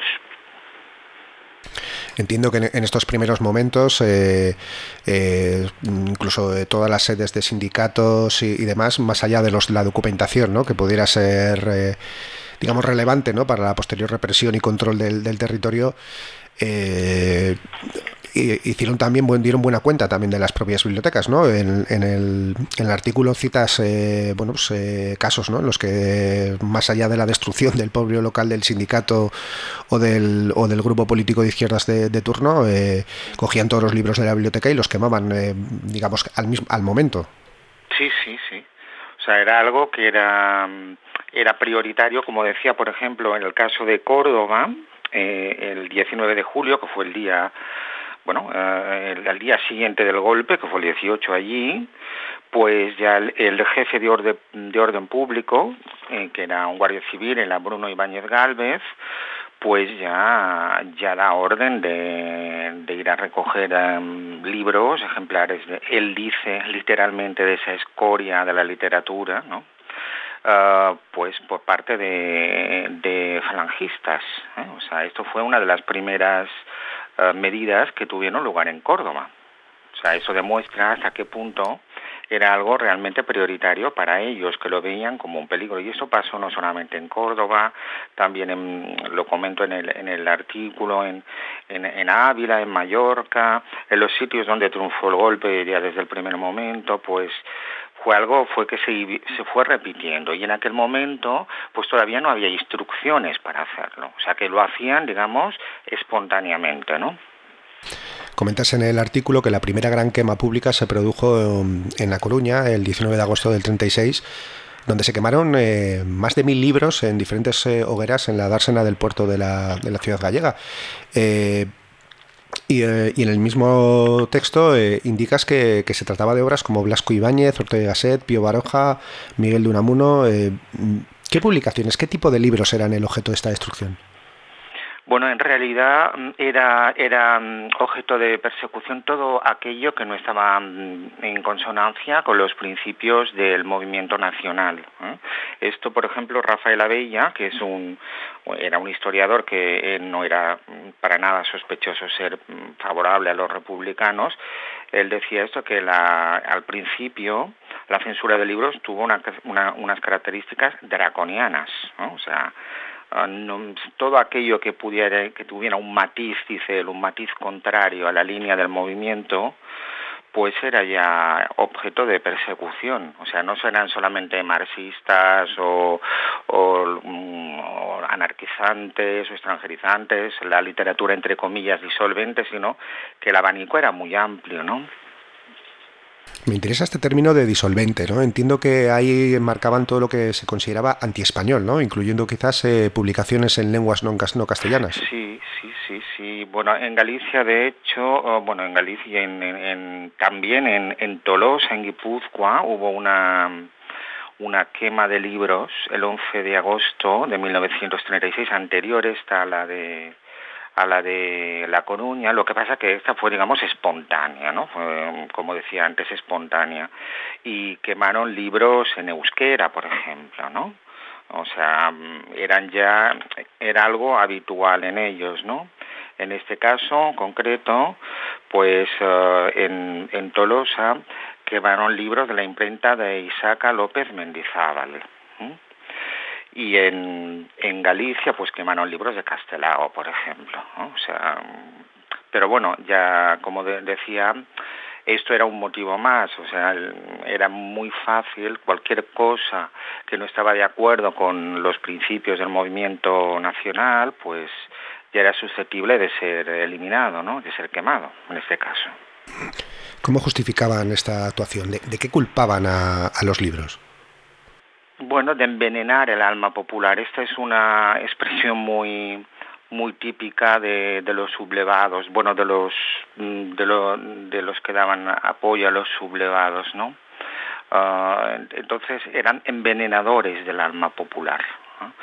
Entiendo que en estos primeros momentos, eh, eh, incluso de todas las sedes de sindicatos y, y demás, más allá de los, la documentación, ¿no?, que pudiera ser, eh, digamos, relevante, ¿no?, para la posterior represión y control del, del territorio, eh, hicieron también, dieron buena cuenta también de las propias bibliotecas, ¿no? En, en, el, en el artículo citas eh, bueno, pues, eh, casos, ¿no?, en los que, más allá de la destrucción del propio local del sindicato o del, o del grupo político de izquierdas de, de turno, eh, cogían todos los libros de la biblioteca y los quemaban, eh, digamos, al, mismo, al momento. Sí, sí, sí. O O sea, era algo que era, era prioritario, como decía, por ejemplo, en el caso de Córdoba, eh, el diecinueve de julio, que fue el día, bueno, eh, el, el día siguiente del golpe, que fue el dieciocho allí, pues ya el, el jefe de orden, de orden público, eh, que era un guardia civil, era Bruno Ibáñez Gálvez, pues ya, ya da orden de, de ir a recoger um, libros, ejemplares, de, él dice literalmente de esa escoria de la literatura, ¿no? Uh, pues por parte de, de falangistas, ¿eh? O sea, esto fue una de las primeras uh, medidas que tuvieron lugar en Córdoba. O sea, eso demuestra hasta qué punto era algo realmente prioritario para ellos, que lo veían como un peligro. Y eso pasó no solamente en Córdoba, también en, lo comento en el, en el artículo, en, en, en Ávila, en Mallorca, en los sitios donde triunfó el golpe ya desde el primer momento, pues fue algo fue que se, se fue repitiendo. Y en aquel momento, pues todavía no había instrucciones para hacerlo. O sea, que lo hacían, digamos, espontáneamente, ¿no? Comentas en el artículo que la primera gran quema pública se produjo en La Coruña el diecinueve de agosto del treinta y seis, donde se quemaron eh, más de mil libros en diferentes eh, hogueras en la dársena del puerto de la, de la ciudad gallega. Eh, y, eh, y en el mismo texto eh, indicas que, que se trataba de obras como Blasco Ibáñez, Ortega y Gasset, Pío Baroja, Miguel de Unamuno. Eh, ¿Qué publicaciones, qué tipo de libros eran el objeto de esta destrucción? Bueno, en realidad era, era objeto de persecución todo aquello que no estaba en consonancia con los principios del movimiento nacional, ¿eh? Esto, por ejemplo, Rafael Abella, que es un era un historiador que no era para nada sospechoso ser favorable a los republicanos, él decía esto, que la, al principio la censura de libros tuvo una, una, unas características draconianas, ¿no? O sea, Uh, no, todo aquello que pudiera que tuviera un matiz, dice él, un matiz contrario a la línea del movimiento, pues era ya objeto de persecución. O sea, no eran solamente marxistas o, o, o anarquizantes o extranjerizantes, la literatura entre comillas disolvente, sino que el abanico era muy amplio, ¿no? Me interesa este término de disolvente, ¿no? Entiendo que ahí enmarcaban todo lo que se consideraba antiespañol, ¿no? Incluyendo quizás eh, publicaciones en lenguas no, no castellanas. Sí, sí, sí, sí. Bueno, en Galicia, de hecho, oh, bueno, en Galicia, en, en, en, también en, en Tolosa, en Guipúzcoa, hubo una una quema de libros el once de agosto de mil novecientos treinta y seis, anterior esta a la de a la de La Coruña. Lo que pasa que esta fue, digamos, espontánea, ¿no? Fue, como decía antes, espontánea. Y quemaron libros en euskera, por ejemplo, ¿no? O sea, eran ya, era algo habitual en ellos, ¿no? En este caso concreto, pues uh, en, en Tolosa quemaron libros de la imprenta de Isaca López Mendizábal, ¿eh? Y en, en Galicia, pues quemaron libros de Castelao, por ejemplo, ¿no? O sea, pero bueno, ya como de, decía, esto era un motivo más, o sea, era muy fácil, cualquier cosa que no estaba de acuerdo con los principios del movimiento nacional, pues ya era susceptible de ser eliminado, ¿no? De ser quemado, en este caso. ¿Cómo justificaban esta actuación? ¿De, de qué culpaban a, a los libros? Bueno, de envenenar el alma popular. Esta es una expresión muy muy típica de, de los sublevados, bueno, de los de, lo, de los que daban apoyo a los sublevados, ¿no? Uh, entonces eran envenenadores del alma popular, ¿no?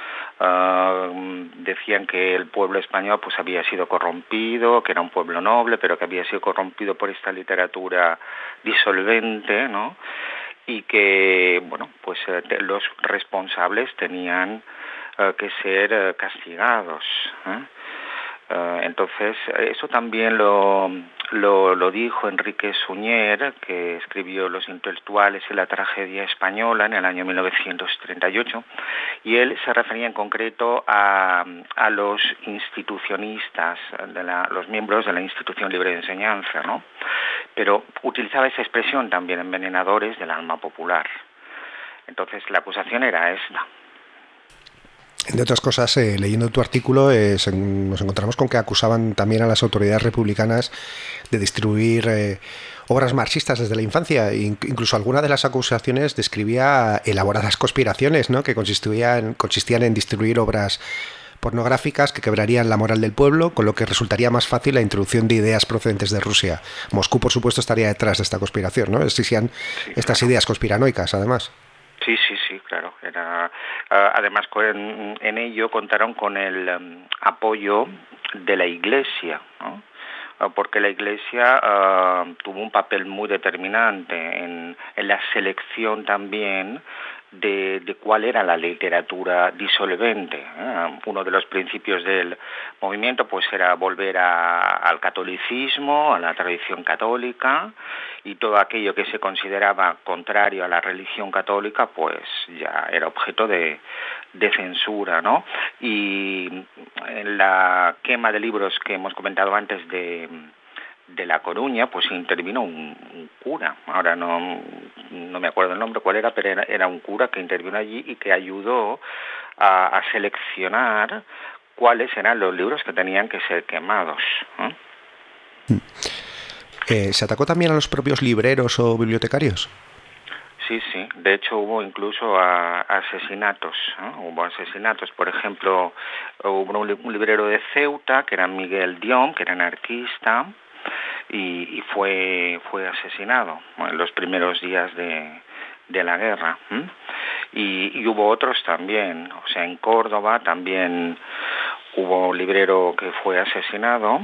Uh, decían que el pueblo español pues había sido corrompido, que era un pueblo noble, pero que había sido corrompido por esta literatura disolvente, ¿no? Y que, bueno, pues eh, los responsables tenían eh, que ser eh, castigados, ¿eh? Eh, entonces, eso también lo, lo, lo dijo Enrique Suñer, que escribió Los intelectuales y la tragedia española en el año mil novecientos treinta y ocho, y él se refería en concreto a, a los institucionistas, de la, los miembros de la Institución Libre de Enseñanza, ¿no? Pero utilizaba esa expresión también, envenenadores del alma popular. Entonces, la acusación era esta. Entre otras cosas, eh, leyendo tu artículo, eh, se, nos encontramos con que acusaban también a las autoridades republicanas de distribuir eh, obras marxistas desde la infancia. Incluso alguna de las acusaciones describía elaboradas conspiraciones, ¿no?, que consistían, consistían en distribuir obras pornográficas que quebrarían la moral del pueblo, con lo que resultaría más fácil la introducción de ideas procedentes de Rusia. Moscú, por supuesto, estaría detrás de esta conspiración, ¿no? Existían sí, estas claro. ideas conspiranoicas, además. Sí, sí, sí, claro. Era, uh, además, en, en ello contaron con el um, apoyo de la Iglesia, ¿no? Uh, porque la Iglesia uh, tuvo un papel muy determinante en, en la selección también De, de cuál era la literatura disolvente. ¿eh? Uno de los principios del movimiento pues era volver a, al catolicismo, a la tradición católica, y todo aquello que se consideraba contrario a la religión católica pues ya era objeto de, de censura, ¿no? Y en la quema de libros que hemos comentado antes de de La Coruña, pues intervino un, un cura, ahora no, no me acuerdo el nombre cuál era, pero era, era un cura que intervino allí y que ayudó a, a seleccionar cuáles eran los libros que tenían que ser quemados. ¿eh? Eh, ¿Se atacó también a los propios libreros o bibliotecarios? Sí, sí. De hecho, hubo incluso a, a asesinatos. ¿eh? Hubo asesinatos. Por ejemplo, hubo un, un librero de Ceuta, que era Miguel Diom, que era anarquista, y, y fue fue asesinado en los primeros días de, de la guerra. ¿eh? Y, y hubo otros también. O sea, en Córdoba también hubo un librero que fue asesinado,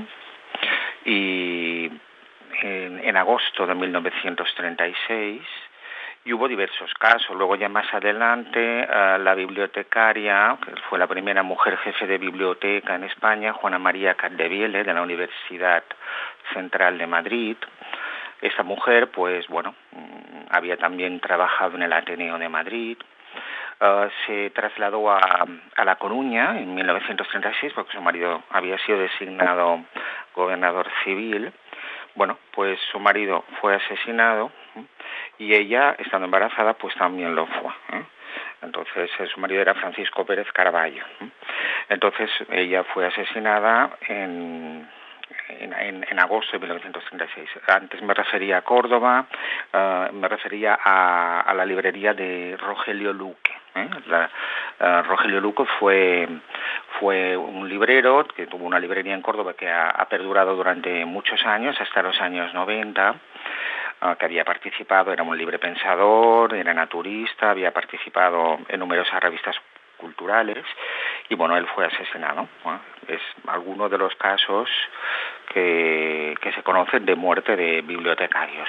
y en, en agosto de mil novecientos treinta y seis, y hubo diversos casos. Luego ya más adelante uh, la bibliotecaria, que fue la primera mujer jefe de biblioteca en España, Juana María Capdevielle, de la Universidad Central de Madrid. Esta mujer, pues bueno, había también trabajado en el Ateneo de Madrid. Uh, se trasladó a, a La Coruña en mil novecientos treinta y seis porque su marido había sido designado gobernador civil. Bueno, pues su marido fue asesinado, ¿eh? Y ella, estando embarazada, pues también lo fue. ¿eh? Entonces, su marido era Francisco Pérez Carballo. ¿eh? Entonces, ella fue asesinada en, en, en, en agosto de mil novecientos treinta y seis. Antes me refería a Córdoba, uh, me refería a, a la librería de Rogelio Luque. ¿eh? La, uh, Rogelio Luque fue... Fue un librero que tuvo una librería en Córdoba que ha, ha perdurado durante muchos años, hasta los años noventa, uh, que había participado, era un libre pensador, era naturista, había participado en numerosas revistas culturales, y bueno, él fue asesinado. ¿no? Es alguno de los casos que, que se conocen de muerte de bibliotecarios.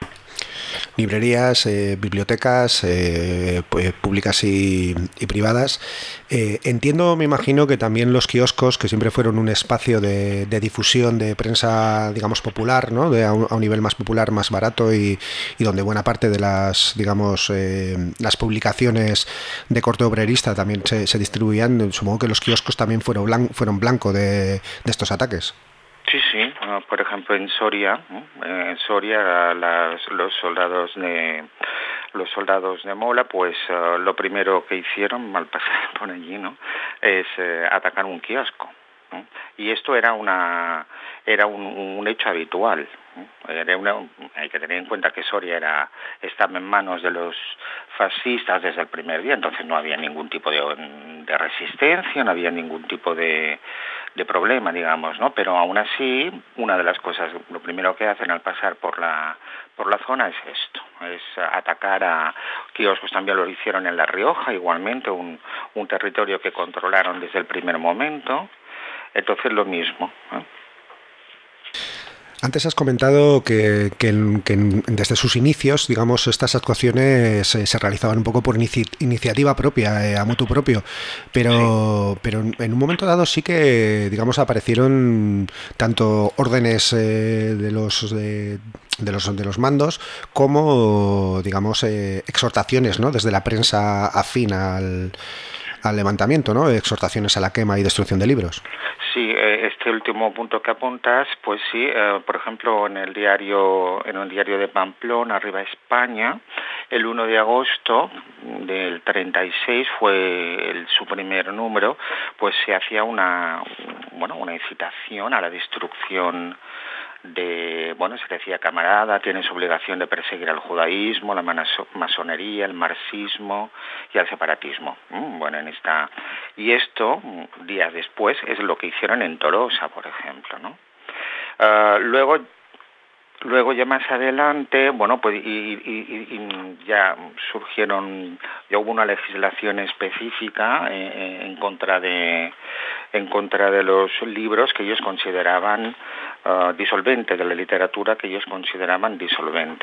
Librerías, eh, bibliotecas eh, públicas y, y privadas. Eh, entiendo, me imagino que también los kioscos, que siempre fueron un espacio de, de difusión de prensa, digamos, popular, ¿no? De, a, un, a un nivel más popular, más barato, y, y donde buena parte de las, digamos, eh, las publicaciones de corte obrerista también se, se distribuían. Supongo que los kioscos también fueron, blan, fueron blanco de, de estos ataques. Sí, sí. Uh, por ejemplo, en Soria, ¿no? en Soria las, los soldados de los soldados de Mola, pues uh, lo primero que hicieron al pasar por allí, ¿no? es uh, atacar un kiosco. ¿no? Y esto era una era un, un hecho habitual. ¿no? Era una, hay que tener en cuenta que Soria era estaba en manos de los fascistas desde el primer día, entonces no había ningún tipo de, de resistencia, no había ningún tipo de de problema, digamos, ¿no? Pero aún así, una de las cosas, lo primero que hacen al pasar por la por la zona es esto, es atacar a kioscos. También lo hicieron en La Rioja, igualmente, un, un territorio que controlaron desde el primer momento. Entonces, lo mismo, ¿eh? Antes has comentado que, que, que desde sus inicios, digamos, estas actuaciones se, se realizaban un poco por inici, iniciativa propia, eh, a motu propio, pero, sí. pero en un momento dado sí que, digamos, aparecieron tanto órdenes eh, de los de, de los de los mandos como, digamos, eh, exhortaciones, ¿no? Desde la prensa afín al al levantamiento, ¿no? Exhortaciones a la quema y destrucción de libros. Sí, este último punto que apuntas, pues sí, eh, por ejemplo, en el diario en el diario de Pamplona, Arriba España, el uno de agosto del treinta y seis fue el, su primer número, pues se hacía una bueno una incitación a la destrucción de, bueno, se decía camarada, tienes obligación de perseguir al judaísmo, la masonería, el marxismo y al separatismo. Bueno, en esta y esto días después es lo que hicieron en Tolosa, por ejemplo, ¿no? Uh, luego Luego ya más adelante, bueno, pues y, y, y ya surgieron, ya hubo una legislación específica eh, en contra de en contra de los libros que ellos consideraban uh, disolvente, de la literatura que ellos consideraban disolvente.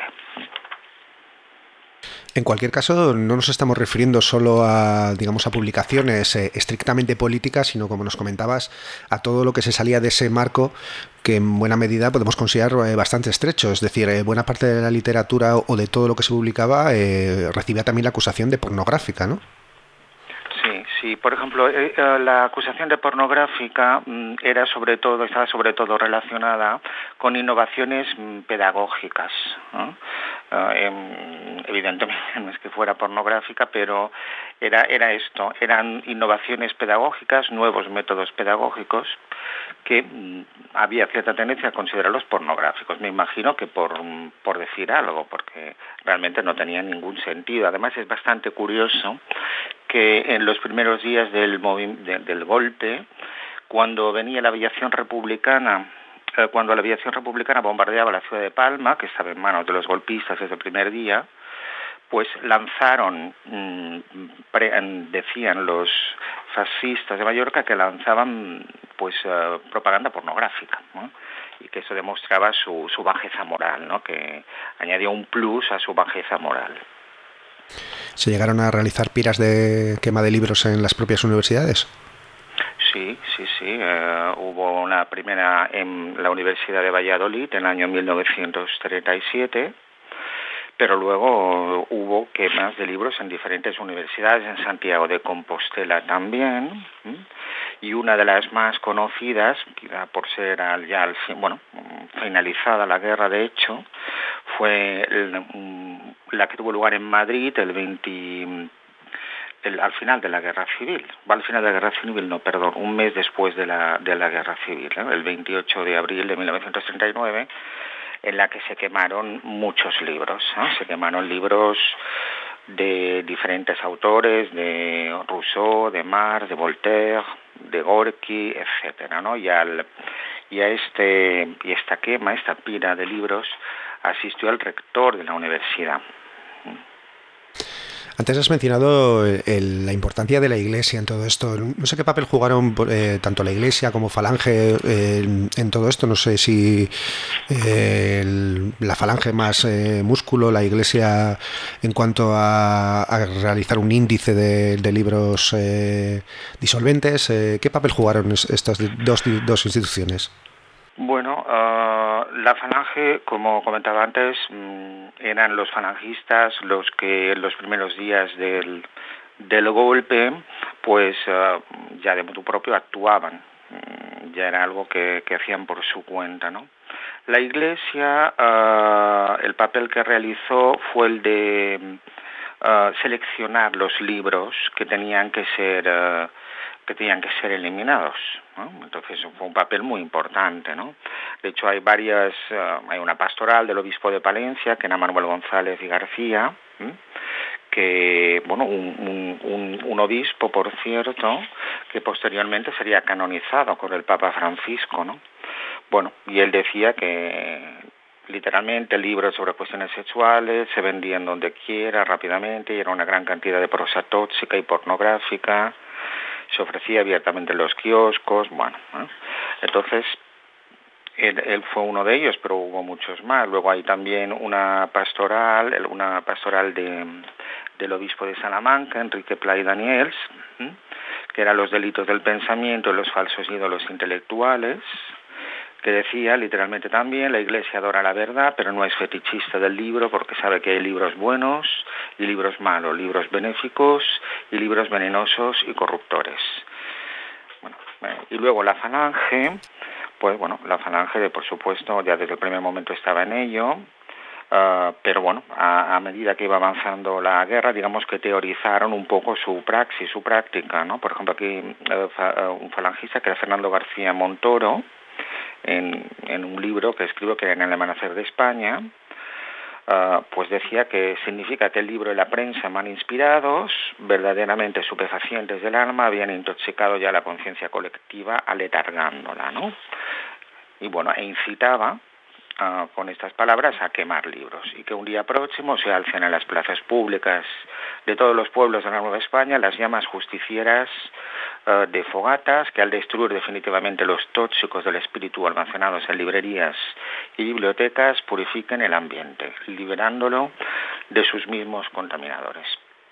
En cualquier caso, no nos estamos refiriendo solo a, digamos, a publicaciones eh, estrictamente políticas, sino, como nos comentabas, a todo lo que se salía de ese marco que en buena medida podemos considerar eh, bastante estrecho. Es decir, eh, buena parte de la literatura o de todo lo que se publicaba eh, recibía también la acusación de pornográfica, ¿no? Sí, sí. Por ejemplo, eh, eh, la acusación de pornográfica mm, era sobre todo, estaba sobre todo relacionada con innovaciones mm, pedagógicas, ¿no? Uh, eh, evidentemente no es que fuera pornográfica, pero era era esto, eran innovaciones pedagógicas, nuevos métodos pedagógicos que mm, había cierta tendencia a considerarlos pornográficos. Me imagino que por por decir algo, porque realmente no tenían ningún sentido. Además es bastante curioso que en los primeros días del movi- de, del golpe, cuando venía la aviación republicana cuando la aviación republicana bombardeaba la ciudad de Palma, que estaba en manos de los golpistas desde el primer día, pues lanzaron, pre, decían los fascistas de Mallorca, que lanzaban pues uh, propaganda pornográfica, ¿no? Y que eso demostraba su, su bajeza moral, ¿no? Que añadía un plus a su bajeza moral. ¿Se llegaron a realizar piras de quema de libros en las propias universidades? Sí, sí, sí. Uh, hubo una primera en la Universidad de Valladolid en el año mil novecientos treinta y siete, pero luego hubo quemas de libros en diferentes universidades, en Santiago de Compostela también, ¿sí? Y una de las más conocidas, quizá por ser al, ya al fin, bueno, finalizada la guerra, de hecho, fue el, la que tuvo lugar en Madrid el veinte El, al final de la guerra civil, al final de la guerra civil, no, perdón, un mes después de la de la guerra civil, ¿eh? El veintiocho de abril de mil novecientos treinta y nueve, en la que se quemaron muchos libros, ¿eh? Se quemaron libros de diferentes autores, de Rousseau, de Marx, de Voltaire, de Gorky, etcétera, ¿no? Y al y a este y esta quema, esta pira de libros, asistió el rector de la universidad. Antes has mencionado el, la importancia de la Iglesia en todo esto. No sé qué papel jugaron eh, tanto la Iglesia como Falange eh, en, en todo esto. No sé si eh, el, la Falange más eh, músculo, la Iglesia en cuanto a, a realizar un índice de, de libros eh, disolventes. Eh, ¿Qué papel jugaron estas dos, dos instituciones? Bueno, uh, la Falange, como comentaba antes, mmm, eran los falangistas los que en los primeros días del, del golpe, pues uh, ya de motu propio actuaban, mm, ya era algo que, que hacían por su cuenta, ¿no? La Iglesia, uh, el papel que realizó fue el de uh, seleccionar los libros que tenían que ser uh, que tenían que ser eliminados, ¿no? Entonces fue un papel muy importante, ¿no? De hecho hay varias, uh, hay una pastoral del obispo de Palencia, que era Manuel González y García, ¿sí? Que, bueno, un, un, un, un obispo, por cierto, que posteriormente sería canonizado por el Papa Francisco, ¿no? Bueno, y él decía que literalmente libros sobre cuestiones sexuales se vendían donde quiera, rápidamente, y era una gran cantidad de prosa tóxica y pornográfica. Se ofrecía abiertamente en los kioscos, bueno, ¿eh? Entonces él, él fue uno de ellos, pero hubo muchos más. Luego hay también una pastoral, una pastoral de, del obispo de Salamanca, Enrique Pla y Daniels, ¿eh? Que eran los delitos del pensamiento y los falsos ídolos intelectuales, que decía literalmente también: la Iglesia adora la verdad, pero no es fetichista del libro, porque sabe que hay libros buenos y libros malos, libros benéficos y libros venenosos y corruptores. Bueno, eh, y luego la Falange, pues bueno, la Falange, por supuesto, ya desde el primer momento estaba en ello, uh, pero bueno, a, a medida que iba avanzando la guerra, digamos que teorizaron un poco su praxis, su práctica, ¿no? Por ejemplo, aquí uh, fa, uh, un falangista que era Fernando García Montoro, en, en un libro que escribo que era En el amanecer de España, uh, pues decía que significa que el libro y la prensa mal inspirados, verdaderamente estupefacientes del alma, habían intoxicado ya la conciencia colectiva aletargándola, ¿no? Y bueno, e incitaba Uh, con estas palabras a quemar libros y que un día próximo se alcen en las plazas públicas de todos los pueblos de la Nueva España las llamas justicieras uh, de fogatas que al destruir definitivamente los tóxicos del espíritu almacenados en librerías y bibliotecas purifiquen el ambiente, liberándolo de sus mismos contaminadores.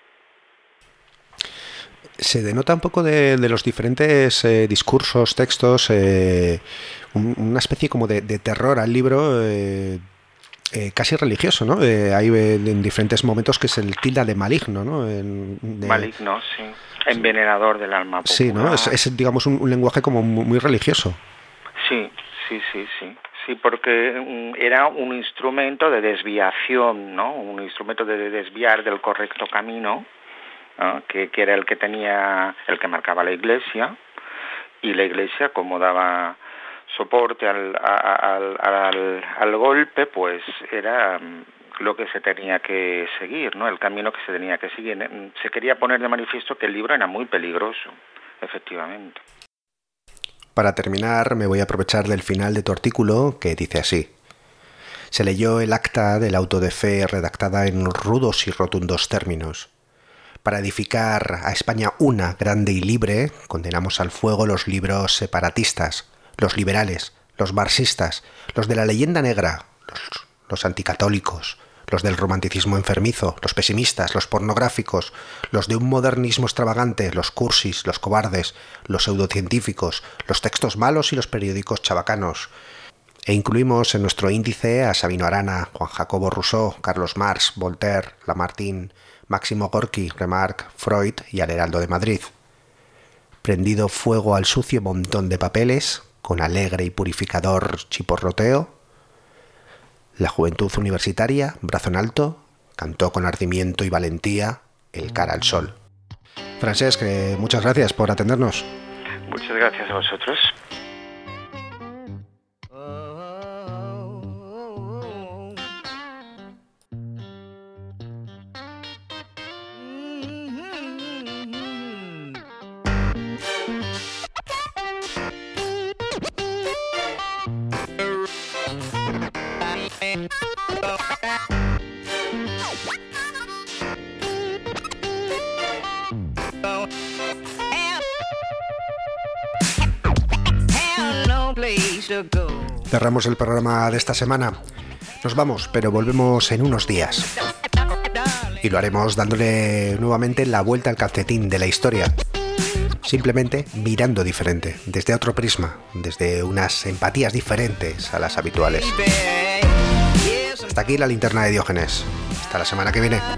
Se denota un poco de, de los diferentes eh, discursos, textos, eh, un, una especie como de, de terror al libro eh, eh, casi religioso, ¿no? Eh, hay eh, en diferentes momentos que se el tilda de maligno, ¿no? En, de... Maligno, sí. Envenenador del alma popular. Sí, ¿no? Es, es digamos, un, un lenguaje como muy, muy religioso. Sí, sí, sí, sí. Sí, porque era un instrumento de desviación, ¿no? Un instrumento de desviar del correcto camino, ¿no? que, que era el que tenía, el que marcaba la Iglesia, y la Iglesia, como daba soporte al, al, al, al golpe, pues era lo que se tenía que seguir, ¿no? El camino que se tenía que seguir. Se quería poner de manifiesto que el libro era muy peligroso, efectivamente. Para terminar, me voy a aprovechar del final de tu artículo, que dice así: se leyó el acta del auto de fe redactada en rudos y rotundos términos. Para edificar a España una, grande y libre, condenamos al fuego los libros separatistas, los liberales, los marxistas, los de la leyenda negra, los, los anticatólicos, los del romanticismo enfermizo, los pesimistas, los pornográficos, los de un modernismo extravagante, los cursis, los cobardes, los pseudocientíficos, los textos malos y los periódicos chabacanos. E incluimos en nuestro índice a Sabino Arana, Juan Jacobo Rousseau, Carlos Marx, Voltaire, Lamartine, Máximo Gorki, Remarque, Freud y al Heraldo de Madrid. Prendido fuego al sucio montón de papeles, con alegre y purificador chiporroteo, la juventud universitaria, brazo en alto, cantó con ardimiento y valentía el cara al sol. Francesc, eh, muchas gracias por atendernos. Muchas gracias a vosotros. Cerramos el programa de esta semana. Nos vamos, pero volvemos en unos días. Y lo haremos dándole nuevamente la vuelta al calcetín de la historia. Simplemente mirando diferente, desde otro prisma, desde unas empatías diferentes a las habituales. Hasta aquí la linterna de Diógenes. Hasta la semana que viene.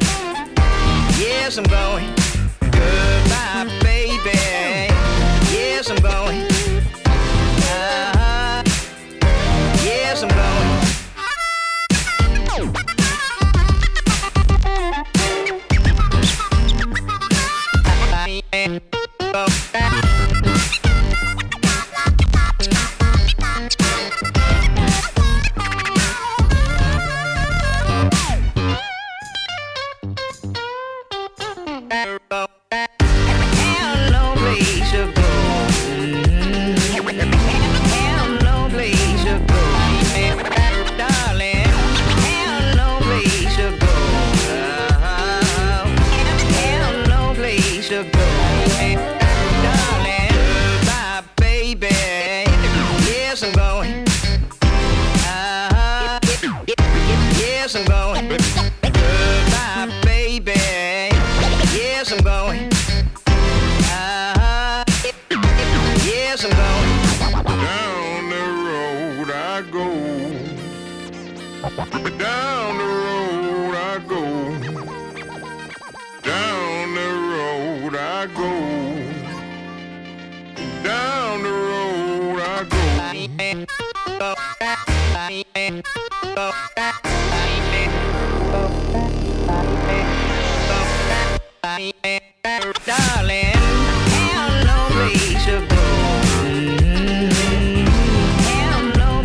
Darling, have no place to go. Have no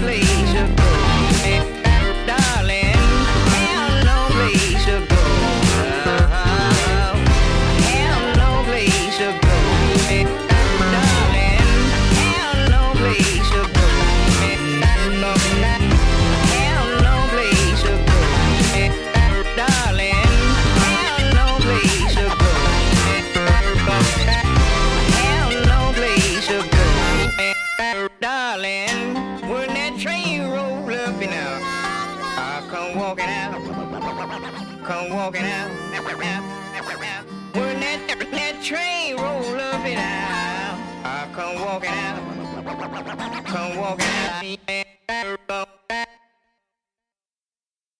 come walking out. When that, that train roll up and out, I come walking out, come walking out.